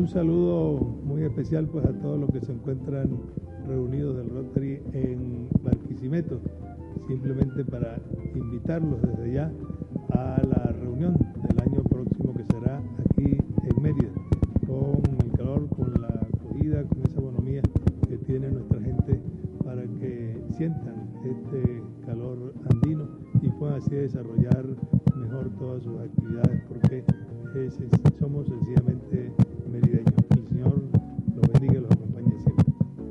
un saludo muy especial pues a todos los que se encuentran reunidos del Rotary en Barquisimeto, simplemente para invitarlos desde ya a la reunión del año próximo que será aquí en Mérida, con el calor, con la acogida, con esa bonomía que tiene nuestra gente para que sientan este calor andino y puedan así desarrollar mejor todas sus actividades, porque es, somos sencillamente merideños. El Señor los bendiga y los acompañe siempre.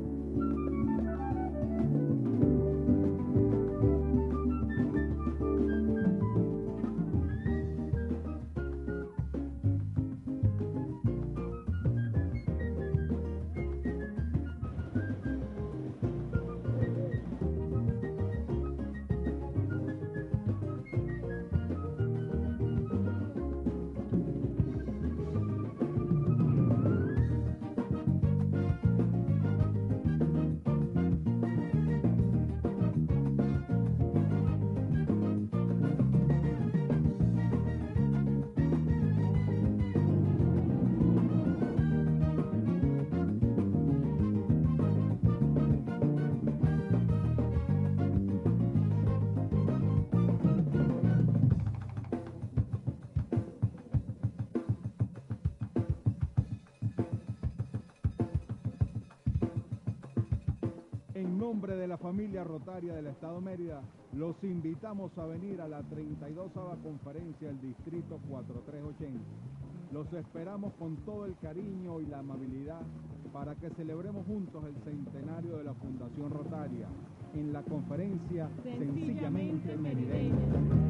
En nombre de la familia rotaria del Estado Mérida, los invitamos a venir a la treinta y dosava conferencia del Distrito cuarenta y tres ochenta. Los esperamos con todo el cariño y la amabilidad para que celebremos juntos el centenario de la Fundación Rotaria en la conferencia Sencillamente Merideña.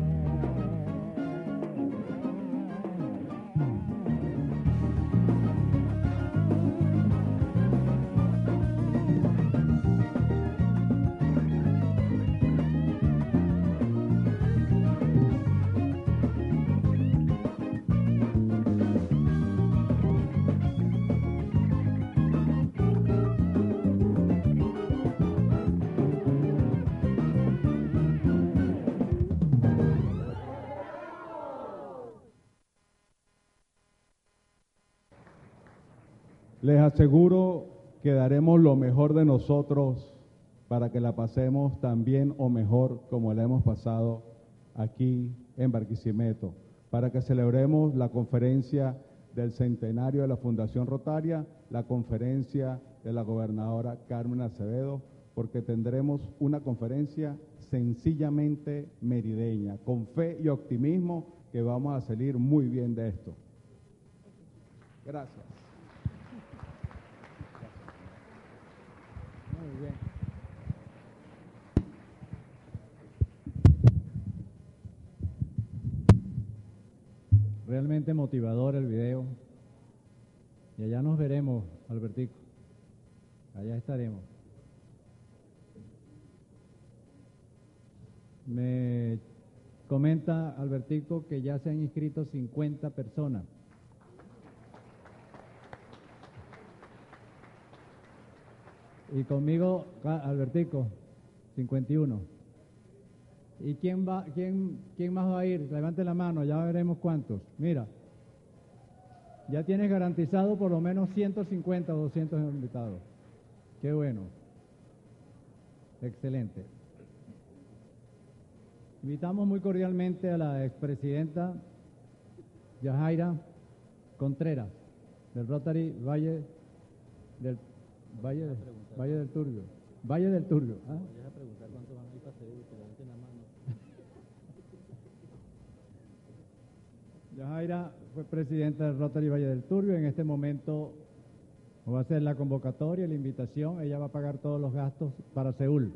Les aseguro que daremos lo mejor de nosotros para que la pasemos tan bien o mejor como la hemos pasado aquí en Barquisimeto, para que celebremos la conferencia del centenario de la Fundación Rotaria, la conferencia de la gobernadora Carmen Acevedo, porque tendremos una conferencia sencillamente merideña, con fe y optimismo que vamos a salir muy bien de esto. Gracias. Muy bien. Realmente motivador el video. Y allá nos veremos, Albertico. Allá estaremos. Me comenta Albertico que ya se han inscrito cincuenta personas. Y conmigo, Albertico, cincuenta y uno. ¿Y quién va, quién, quién más va a ir? Levante la mano, ya veremos cuántos. Mira, ya tienes garantizado por lo menos ciento cincuenta o doscientos invitados. Qué bueno. Excelente. Invitamos muy cordialmente a la expresidenta Yajaira Contreras, del Rotary Valle del Valle, de, Valle del Turbio. Valle del Turbio. ¿Ah? Voy a preguntar cuántos van a ir para Seúl, que levanten la mano. Yajaira fue presidenta del Rotary Valle del Turbio. En este momento va a hacer la convocatoria, la invitación. Ella va a pagar todos los gastos para Seúl.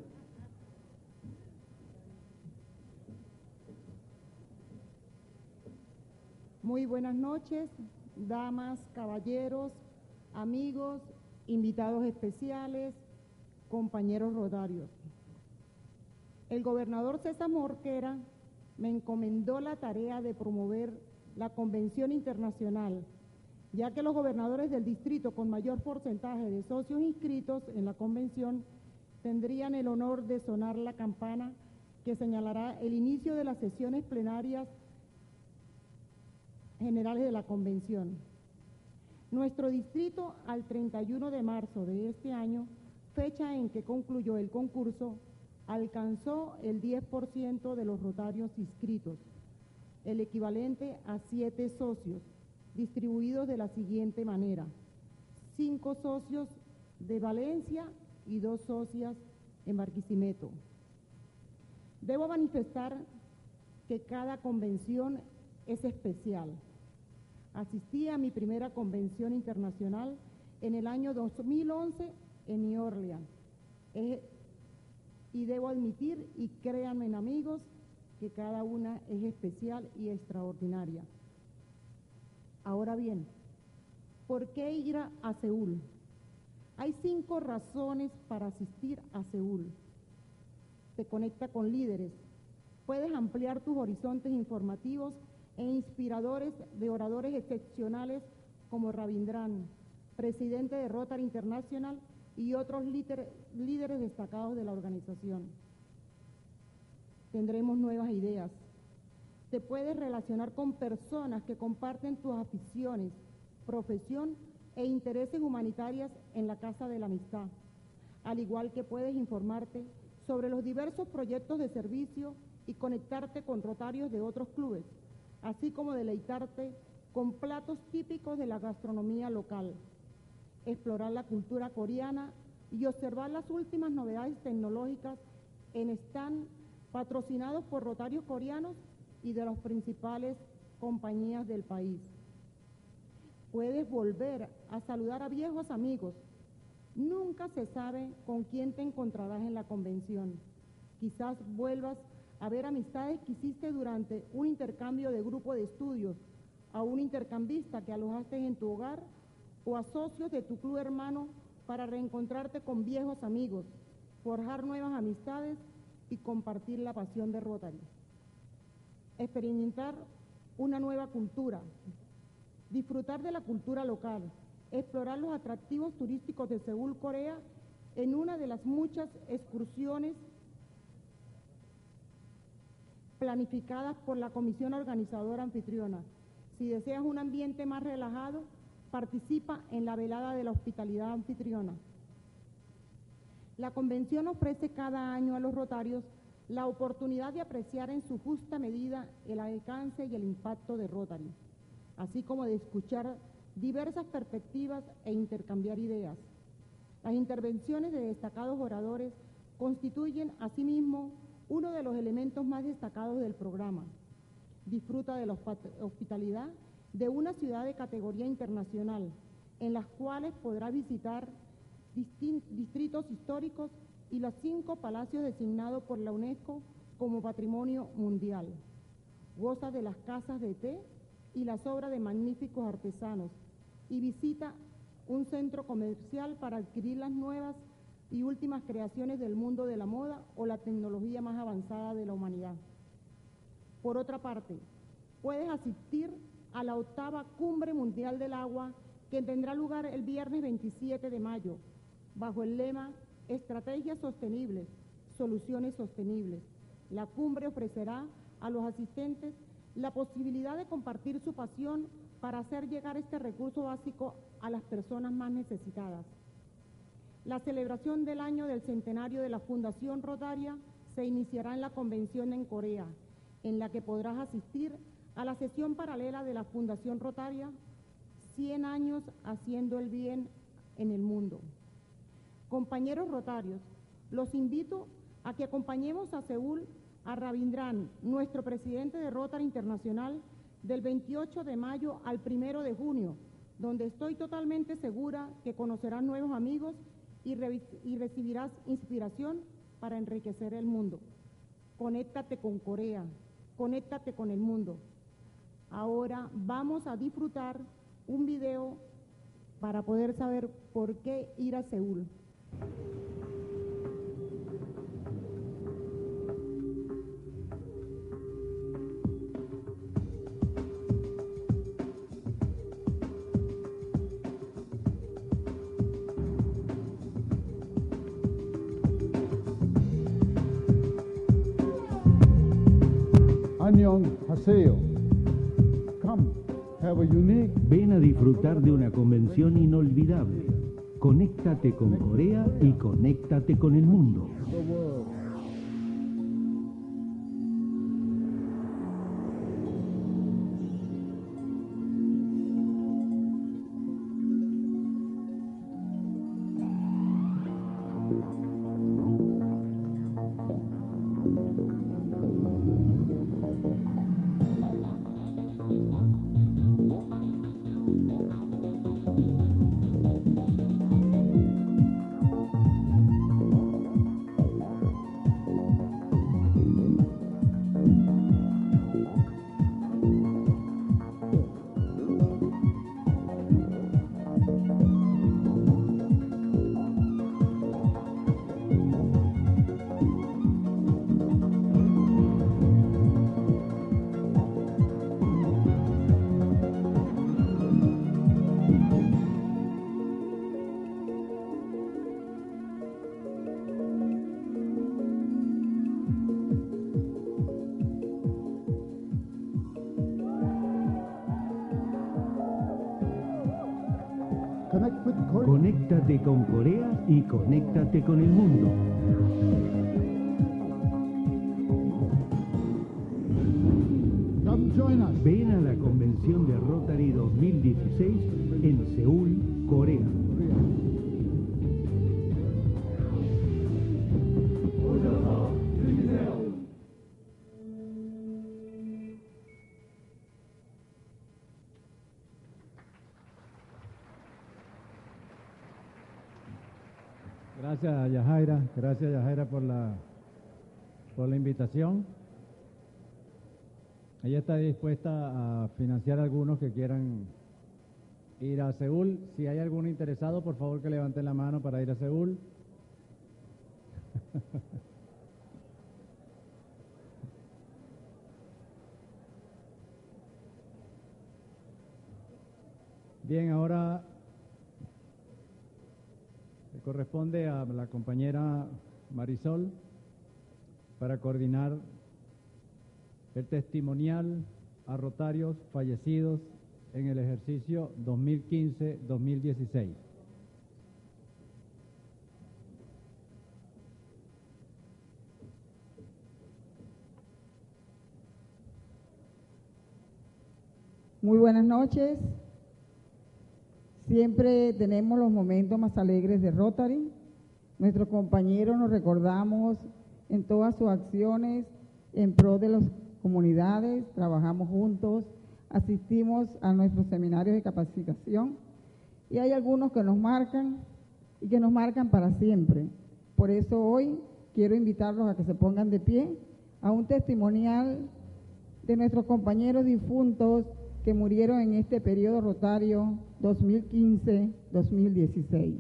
Muy buenas noches, damas, caballeros, amigos, invitados especiales, compañeros rotarios. El gobernador César Mosquera me encomendó la tarea de promover la convención internacional, ya que los gobernadores del distrito con mayor porcentaje de socios inscritos en la convención tendrían el honor de sonar la campana que señalará el inicio de las sesiones plenarias generales de la convención. Nuestro distrito, al treinta y uno de marzo de este año, fecha en que concluyó el concurso, alcanzó el diez por ciento de los rotarios inscritos, el equivalente a siete socios, distribuidos de la siguiente manera: cinco socios de Valencia y dos socias en Barquisimeto. Debo manifestar que cada convención es especial. Asistí a mi primera convención internacional en el año dos mil once en New Orleans. Eh, y debo admitir, y créanme amigos, que cada una es especial y extraordinaria. Ahora bien, ¿por qué ir a, a Seúl? Hay cinco razones para asistir a Seúl. Te conecta con líderes, puedes ampliar tus horizontes informativos e inspiradores de oradores excepcionales como Ravindran, presidente de Rotary International, y otros líder, líderes destacados de la organización. Tendremos nuevas ideas. Te puedes relacionar con personas que comparten tus aficiones, profesión e intereses humanitarios en la Casa de la Amistad, al igual que puedes informarte sobre los diversos proyectos de servicio y conectarte con rotarios de otros clubes, así como deleitarte con platos típicos de la gastronomía local, explorar la cultura coreana y observar las últimas novedades tecnológicas en stand patrocinados por rotarios coreanos y de las principales compañías del país. Puedes volver a saludar a viejos amigos. Nunca se sabe con quién te encontrarás en la convención. Quizás vuelvas a ver amistades que hiciste durante un intercambio de grupo de estudios, a un intercambista que alojaste en tu hogar, o a socios de tu club hermano para reencontrarte con viejos amigos, forjar nuevas amistades y compartir la pasión de Rotary. Experimentar una nueva cultura, disfrutar de la cultura local, explorar los atractivos turísticos de Seúl, Corea, en una de las muchas excursiones planificadas por la comisión organizadora anfitriona. Si deseas un ambiente más relajado, participa en la velada de la hospitalidad anfitriona. La convención ofrece cada año a los rotarios la oportunidad de apreciar en su justa medida el alcance y el impacto de Rotary, así como de escuchar diversas perspectivas e intercambiar ideas. Las intervenciones de destacados oradores constituyen asimismo uno de los elementos más destacados del programa. Disfruta de la hospitalidad de una ciudad de categoría internacional, en las cuales podrá visitar distritos históricos y los cinco palacios designados por la UNESCO como Patrimonio Mundial. Goza de las casas de té y las obras de magníficos artesanos y visita un centro comercial para adquirir las nuevas y últimas creaciones del mundo de la moda o la tecnología más avanzada de la humanidad. Por otra parte, puedes asistir a la octava Cumbre Mundial del Agua, que tendrá lugar el viernes veintisiete de mayo, bajo el lema Estrategias Sostenibles, Soluciones Sostenibles. La cumbre ofrecerá a los asistentes la posibilidad de compartir su pasión para hacer llegar este recurso básico a las personas más necesitadas. La celebración del año del centenario de la Fundación Rotaria se iniciará en la convención en Corea, en la que podrás asistir a la sesión paralela de la Fundación Rotaria, cien años haciendo el bien en el mundo. Compañeros rotarios, los invito a que acompañemos a Seúl a Ravindran, nuestro presidente de Rotary Internacional, del veintiocho de mayo al primero de junio, donde estoy totalmente segura que conocerás nuevos amigos y, re y recibirás inspiración para enriquecer el mundo. Conéctate con Corea, conéctate con el mundo. Ahora vamos a disfrutar un video para poder saber por qué ir a Seúl. 안녕하세요. Come Ven a disfrutar de una convención inolvidable. Conéctate con Corea y conéctate con el mundo. Conéctate con Corea y conéctate con el mundo. Ven a la convención de Rotary dos mil dieciséis en Seúl, Corea. Gracias, Yajaira. Gracias, Yajaira, por la, por la invitación. Ella está dispuesta a financiar a algunos que quieran ir a Seúl. Si hay algún interesado, por favor que levanten la mano para ir a Seúl. Bien, ahora le corresponde a la compañera Marisol para coordinar el testimonial a rotarios fallecidos en el ejercicio dos mil quince dos mil dieciséis. Muy buenas noches. Siempre tenemos los momentos más alegres de Rotary. Nuestros compañeros nos recordamos en todas sus acciones en pro de las comunidades, trabajamos juntos, asistimos a nuestros seminarios de capacitación y hay algunos que nos marcan y que nos marcan para siempre. Por eso hoy quiero invitarlos a que se pongan de pie a un testimonial de nuestros compañeros difuntos que murieron en este periodo rotario dos mil quince dos mil dieciséis.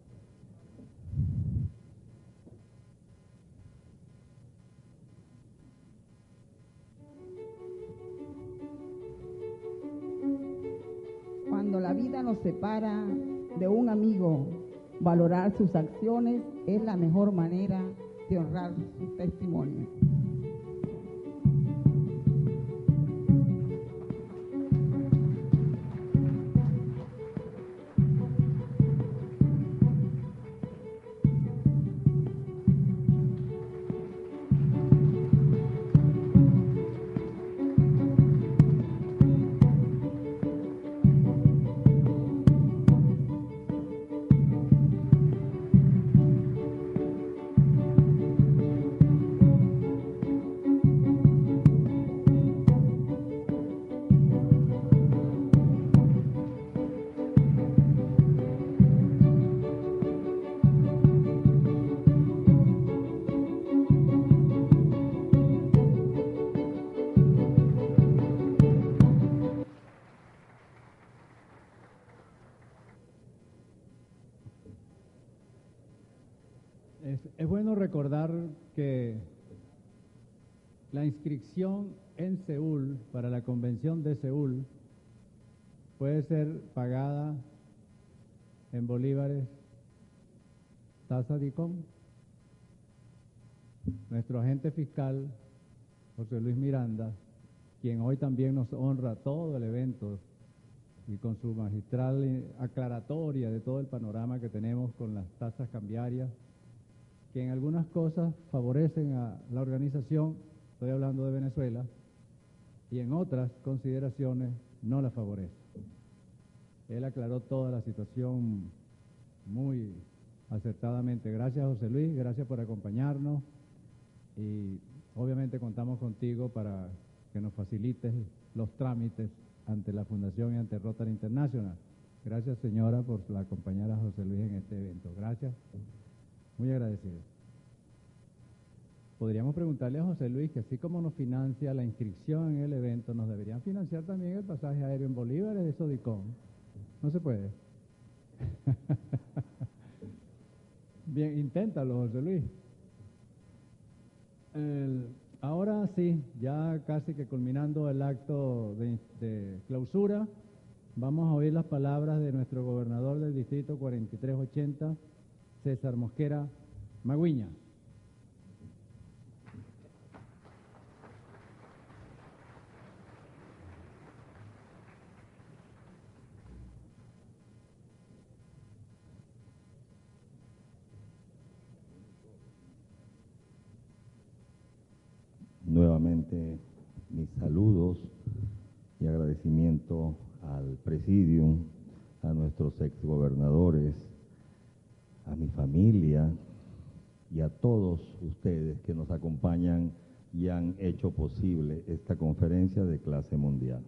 Cuando la vida nos separa de un amigo, valorar sus acciones es la mejor manera de honrar su testimonio. Es, es bueno recordar que la inscripción en Seúl para la convención de Seúl puede ser pagada en bolívares, tasa de I C O M. Nuestro agente fiscal, José Luis Miranda, quien hoy también nos honra todo el evento y con su magistral aclaratoria de todo el panorama que tenemos con las tasas cambiarias, que en algunas cosas favorecen a la organización, estoy hablando de Venezuela, y en otras consideraciones no la favorece. Él aclaró toda la situación muy acertadamente. Gracias, José Luis, gracias por acompañarnos y obviamente contamos contigo para que nos facilites los trámites ante la Fundación y ante Rotary International. Gracias, señora, por acompañar a José Luis en este evento. Gracias. Muy agradecido. Podríamos preguntarle a José Luis que así como nos financia la inscripción en el evento, nos deberían financiar también el pasaje aéreo en bolívares de Sodicón. No se puede. Bien, inténtalo, José Luis. El, ahora sí, ya casi que culminando el acto de, de clausura, vamos a oír las palabras de nuestro gobernador del distrito cuarenta y tres ochenta, César Mosquera Magüiña. Nuevamente mis saludos y agradecimiento al Presidium, a nuestros exgobernadores, a mi familia y a todos ustedes que nos acompañan y han hecho posible esta conferencia de clase mundial.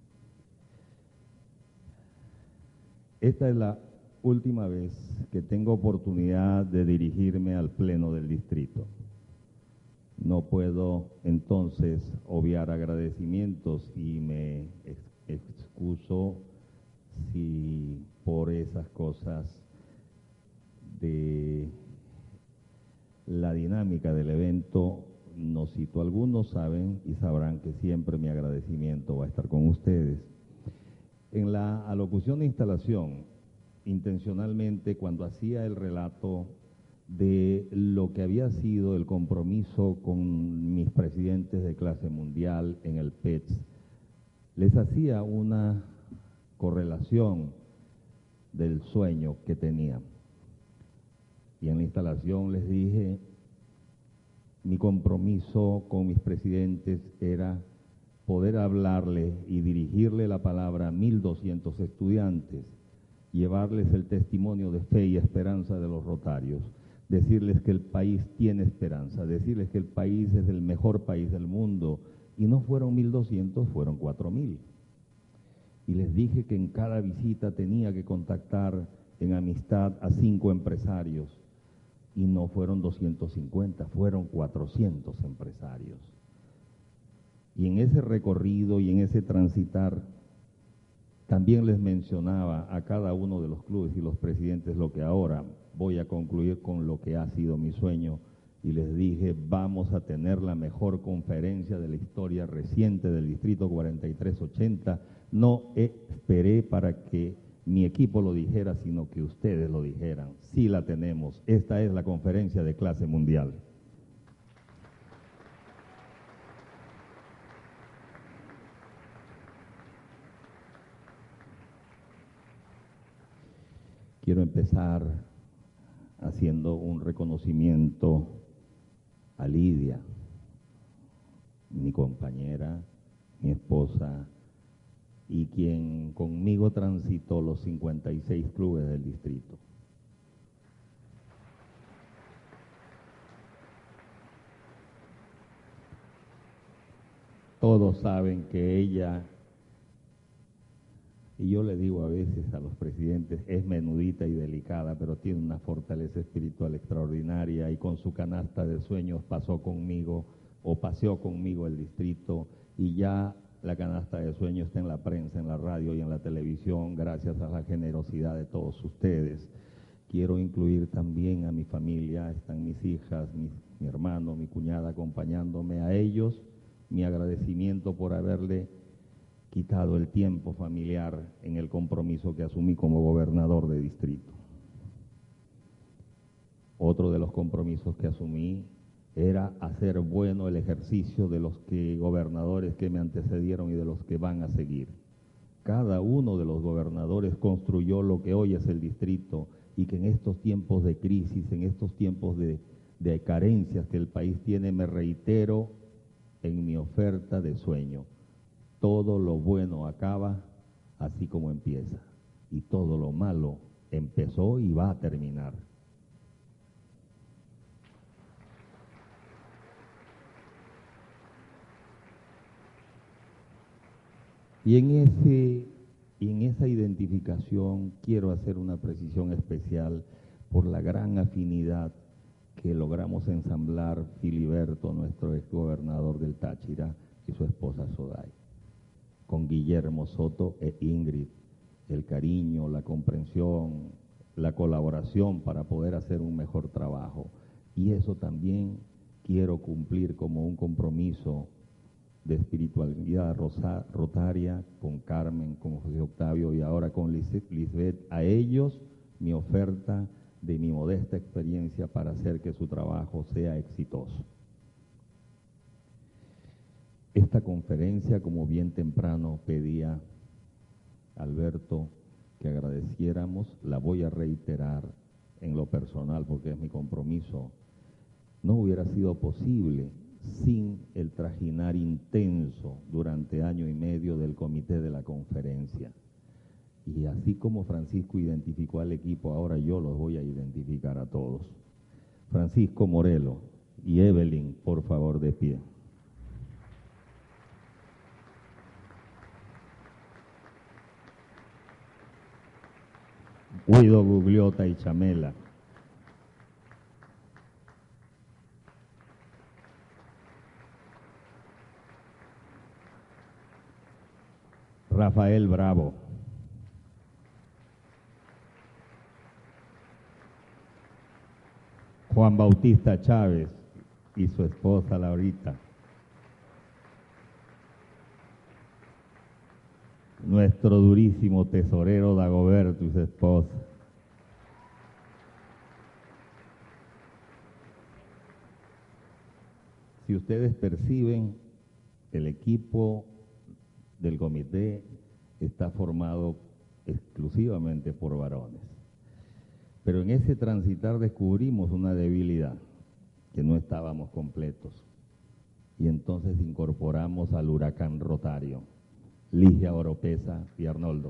Esta es la última vez que tengo oportunidad de dirigirme al Pleno del Distrito. No puedo entonces obviar agradecimientos y me ex excuso si por esas cosas de la dinámica del evento no cito. Algunos saben y sabrán que siempre mi agradecimiento va a estar con ustedes. En la alocución de instalación, intencionalmente cuando hacía el relato de lo que había sido el compromiso con mis presidentes de clase mundial en el P E T S, les hacía una correlación del sueño que tenía. Y en la instalación les dije, mi compromiso con mis presidentes era poder hablarle y dirigirle la palabra a mil doscientos estudiantes, llevarles el testimonio de fe y esperanza de los rotarios, decirles que el país tiene esperanza, decirles que el país es el mejor país del mundo, y no fueron mil doscientos, fueron cuatro mil. Y les dije que en cada visita tenía que contactar en amistad a cinco empresarios, y no fueron doscientos cincuenta, fueron cuatrocientos empresarios. Y en ese recorrido y en ese transitar, también les mencionaba a cada uno de los clubes y los presidentes lo que ahora voy a concluir con lo que ha sido mi sueño, y les dije, vamos a tener la mejor conferencia de la historia reciente del Distrito cuarenta y tres ochenta. No esperé para que mi equipo lo dijera, sino que ustedes lo dijeran. Sí la tenemos. Esta es la conferencia de clase mundial. Quiero empezar haciendo un reconocimiento a Lidia, mi compañera, mi esposa, y quien conmigo transitó los cincuenta y seis clubes del distrito. Todos saben que ella, y yo le digo a veces a los presidentes, es menudita y delicada, pero tiene una fortaleza espiritual extraordinaria, y con su canasta de sueños pasó conmigo, o paseó conmigo el distrito, y ya la canasta de sueños está en la prensa, en la radio y en la televisión, gracias a la generosidad de todos ustedes. Quiero incluir también a mi familia, están mis hijas, mi, mi hermano, mi cuñada acompañándome. A ellos mi agradecimiento por haberle quitado el tiempo familiar en el compromiso que asumí como gobernador de distrito. Otro de los compromisos que asumí era hacer bueno el ejercicio de los que, gobernadores que me antecedieron y de los que van a seguir. cada uno de los gobernadores construyó lo que hoy es el distrito y que en estos tiempos de crisis, en estos tiempos de, de carencias que el país tiene, me reitero en mi oferta de sueño. Todo lo bueno acaba así como empieza, y todo lo malo empezó y va a terminar. Y en, ese, y en esa identificación quiero hacer una precisión especial por la gran afinidad que logramos ensamblar Filiberto, nuestro exgobernador del Táchira, y su esposa Soday, con Guillermo Soto e Ingrid, el cariño, la comprensión, la colaboración para poder hacer un mejor trabajo. Y eso también quiero cumplir como un compromiso de espiritualidad rosa, rotaria con Carmen, con José Octavio y ahora con Lisbeth. A ellos mi oferta de mi modesta experiencia para hacer que su trabajo sea exitoso. Esta conferencia, como bien temprano pedía Alberto que agradeciéramos, la voy a reiterar en lo personal porque es mi compromiso. No hubiera sido posible sin el trajinar intenso durante año y medio del comité de la conferencia. Y así como Francisco identificó al equipo, ahora yo los voy a identificar a todos. Francisco Morelo y Evelyn, por favor, de pie. Guido Gugliota y Chamela. Rafael Bravo. Juan Bautista Chávez y su esposa Laurita. Nuestro durísimo tesorero Dagoberto y su esposa. Si ustedes perciben, el equipo del comité está formado exclusivamente por varones. Pero en ese transitar descubrimos una debilidad, que no estábamos completos. Y entonces incorporamos al huracán rotario, Ligia Oropesa y Arnoldo.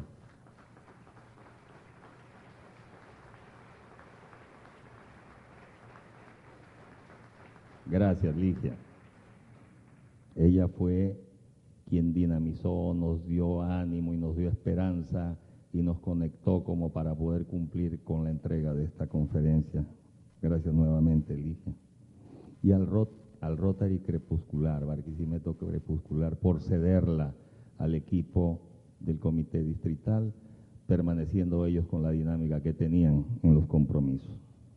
Gracias, Ligia. Ella fue quien dinamizó, nos dio ánimo y nos dio esperanza y nos conectó como para poder cumplir con la entrega de esta conferencia. Gracias nuevamente, Ligia. Y al, Rot, al Rotary Crepuscular, Barquisimeto Crepuscular, por cederla al equipo del comité distrital, permaneciendo ellos con la dinámica que tenían en los compromisos.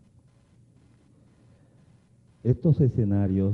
Estos escenarios,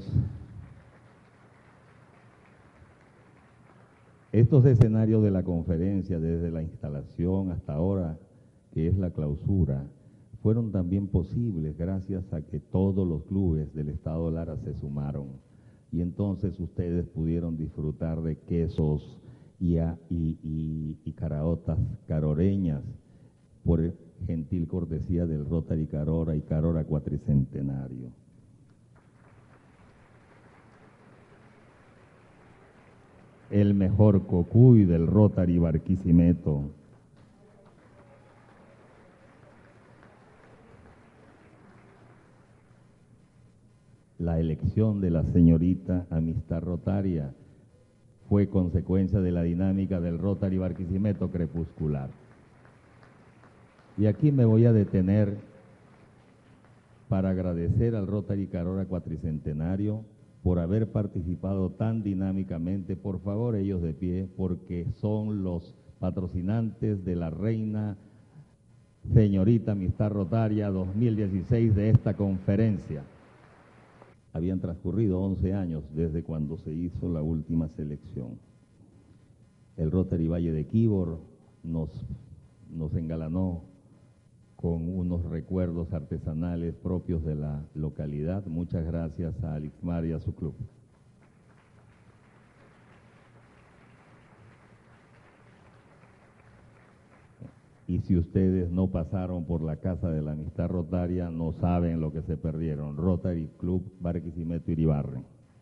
estos escenarios de la conferencia, desde la instalación hasta ahora, que es la clausura, fueron también posibles gracias a que todos los clubes del Estado Lara se sumaron. Y entonces ustedes pudieron disfrutar de quesos y, a, y, y, y caraotas caroreñas por gentil cortesía del Rotary Carora y Carora Cuatricentenario. El mejor cocuy del Rotary Barquisimeto. La elección de la señorita Amistad Rotaria fue consecuencia de la dinámica del Rotary Barquisimeto Crepuscular. Y aquí me voy a detener para agradecer al Rotary Carora Cuatricentenario por haber participado tan dinámicamente. Por favor, ellos de pie, porque son los patrocinantes de la Reina Señorita Amistad Rotaria dos mil dieciséis de esta conferencia. Habían transcurrido once años desde cuando se hizo la última selección. El Rotary Valle de Quíbor nos, nos engalanó con unos recuerdos artesanales propios de la localidad. Muchas gracias a Alixmar y a su club. Y si ustedes no pasaron por la Casa de la Amistad Rotaria, no saben lo que se perdieron. Rotary Club Barquisimeto Iribarren.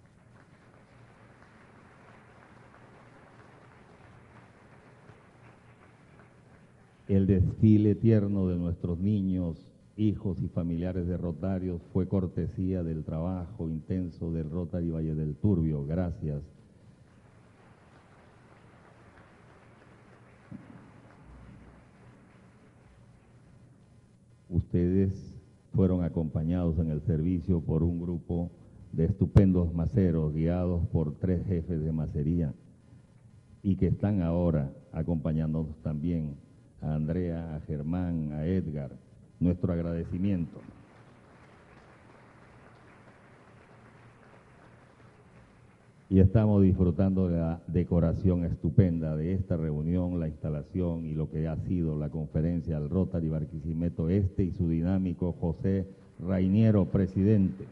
El desfile tierno de nuestros niños, hijos y familiares de Rotarios fue cortesía del trabajo intenso del Rotary Valle del Turbio. Gracias. Ustedes fueron acompañados en el servicio por un grupo de estupendos maceros guiados por tres jefes de macería y que están ahora acompañándonos también a Andrea, a Germán, a Edgar. Nuestro agradecimiento. Y estamos disfrutando de la decoración estupenda de esta reunión, la instalación y lo que ha sido la conferencia al Rotary Barquisimeto Este y su dinámico José Rainiero, presidente.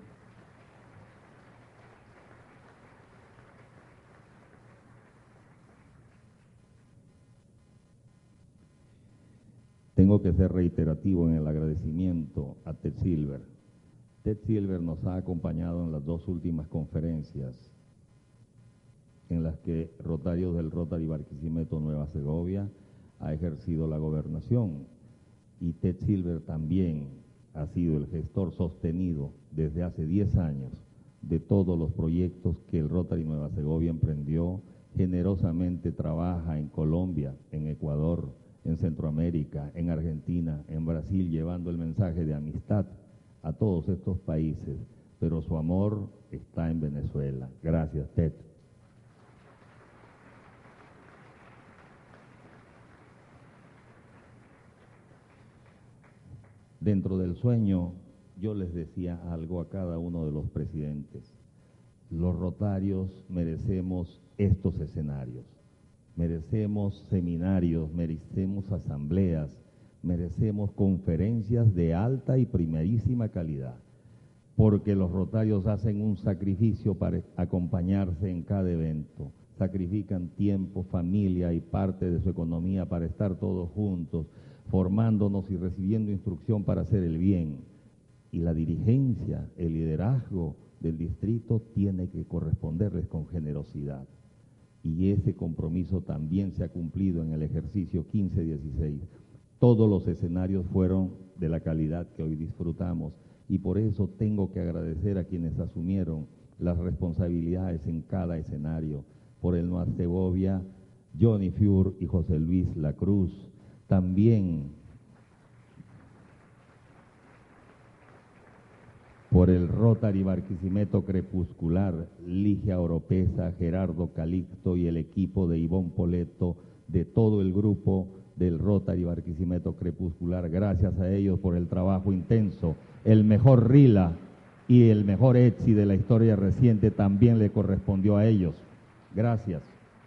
Tengo que ser reiterativo en el agradecimiento a Ted Silver. Ted Silver nos ha acompañado en las dos últimas conferencias en las que Rotarios del Rotary Barquisimeto Nueva Segovia ha ejercido la gobernación. Y Ted Silver también ha sido el gestor sostenido desde hace diez años de todos los proyectos que el Rotary Nueva Segovia emprendió. Generosamente trabaja en Colombia, en Ecuador, en Centroamérica, en Argentina, en Brasil, llevando el mensaje de amistad a todos estos países, pero su amor está en Venezuela. Gracias, Ted. Dentro del sueño, yo les decía algo a cada uno de los presidentes. Los rotarios merecemos estos escenarios. Merecemos seminarios, merecemos asambleas, merecemos conferencias de alta y primerísima calidad, porque los rotarios hacen un sacrificio para acompañarse en cada evento, sacrifican tiempo, familia y parte de su economía para estar todos juntos, formándonos y recibiendo instrucción para hacer el bien. Y la dirigencia, el liderazgo del distrito tiene que corresponderles con generosidad. Y ese compromiso también se ha cumplido en el ejercicio quince dieciséis. Todos los escenarios fueron de la calidad que hoy disfrutamos y por eso tengo que agradecer a quienes asumieron las responsabilidades en cada escenario. Por el Nueva Segovia, Johnny Fiur y José Luis Lacruz. También por el Rotary Barquisimeto Crepuscular, Ligia Oropesa, Gerardo Calixto y el equipo de Ivonne Poleto, de todo el grupo del Rotary Barquisimeto Crepuscular. Gracias a ellos por el trabajo intenso. El mejor RILA y el mejor E T S I de la historia reciente también le correspondió a ellos. Gracias.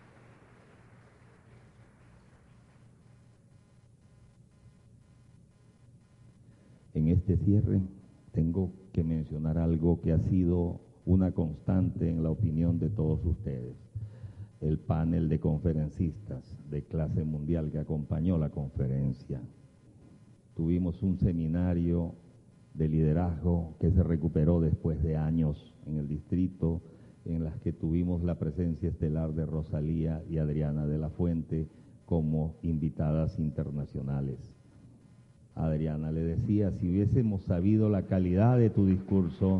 En este cierre tengo que mencionar algo que ha sido una constante en la opinión de todos ustedes. El panel de conferencistas de clase mundial que acompañó la conferencia. Tuvimos un seminario de liderazgo que se recuperó después de años en el distrito, en las que tuvimos la presencia estelar de Rosalía y Adriana de la Fuente como invitadas internacionales. Adriana le decía, si hubiésemos sabido la calidad de tu discurso,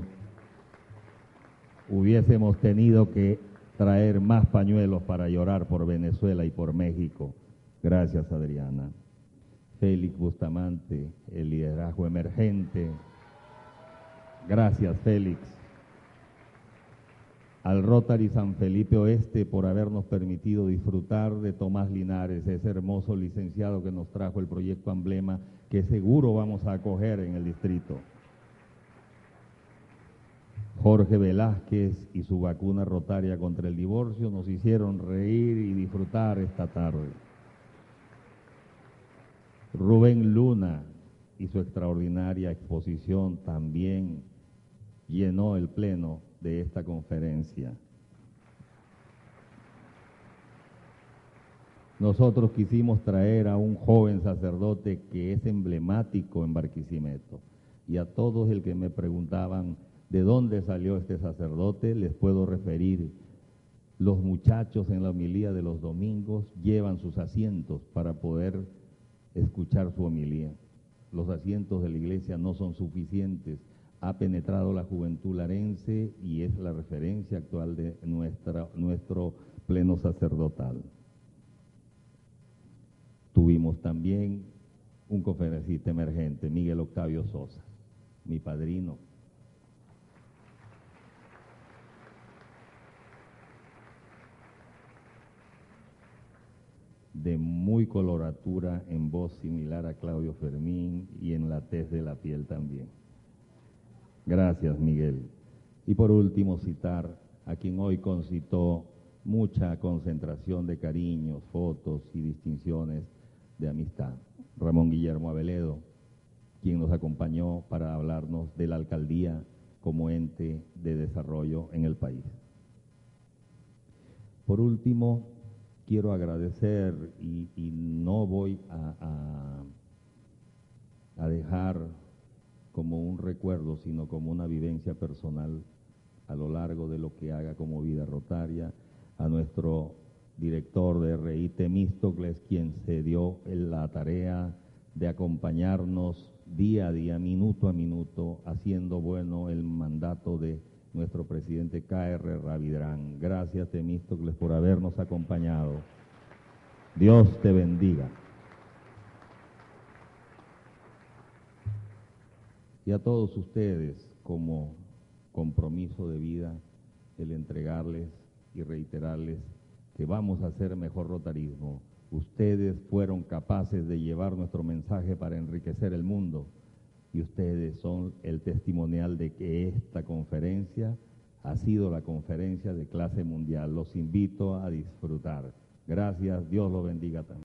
hubiésemos tenido que traer más pañuelos para llorar por Venezuela y por México. Gracias, Adriana. Félix Bustamante, el liderazgo emergente. Gracias, Félix. Al Rotary San Felipe Oeste por habernos permitido disfrutar de Tomás Linares, ese hermoso licenciado que nos trajo el proyecto Emblema, que seguro vamos a acoger en el distrito. Jorge Velázquez y su vacuna rotaria contra el divorcio nos hicieron reír y disfrutar esta tarde. Rubén Luna y su extraordinaria exposición también llenó el pleno de esta conferencia. nosotros quisimos traer a un joven sacerdote que es emblemático en Barquisimeto. Y a todos el que me preguntaban de dónde salió este sacerdote, les puedo referir. Los muchachos en la homilía de los domingos llevan sus asientos para poder escuchar su homilía. Los asientos de la iglesia no son suficientes. Ha penetrado la juventud larense y es la referencia actual de nuestra, nuestro pleno sacerdotal. Tuvimos también un conferencista emergente, Miguel Octavio Sosa, mi padrino. De muy coloratura en voz similar a Claudio Fermín y en la tez de la piel también. Gracias, Miguel. Y por último, citar a quien hoy concitó mucha concentración de cariños, fotos y distinciones de amistad, Ramón Guillermo Aveledo, quien nos acompañó para hablarnos de la alcaldía como ente de desarrollo en el país. Por último, quiero agradecer y, y no voy a, a, a dejar como un recuerdo, sino como una vivencia personal a lo largo de lo que haga como vida rotaria, a nuestro director de R I, Temístocles, quien se dio la tarea de acompañarnos día a día, minuto a minuto, haciendo bueno el mandato de nuestro presidente K R Ravidrán. Gracias, Temístocles, por habernos acompañado. Dios te bendiga. Y a todos ustedes, como compromiso de vida, el entregarles y reiterarles que vamos a hacer mejor rotarismo. Ustedes fueron capaces de llevar nuestro mensaje para enriquecer el mundo y ustedes son el testimonial de que esta conferencia ha sido la conferencia de clase mundial. Los invito a disfrutar. Gracias, Dios los bendiga también.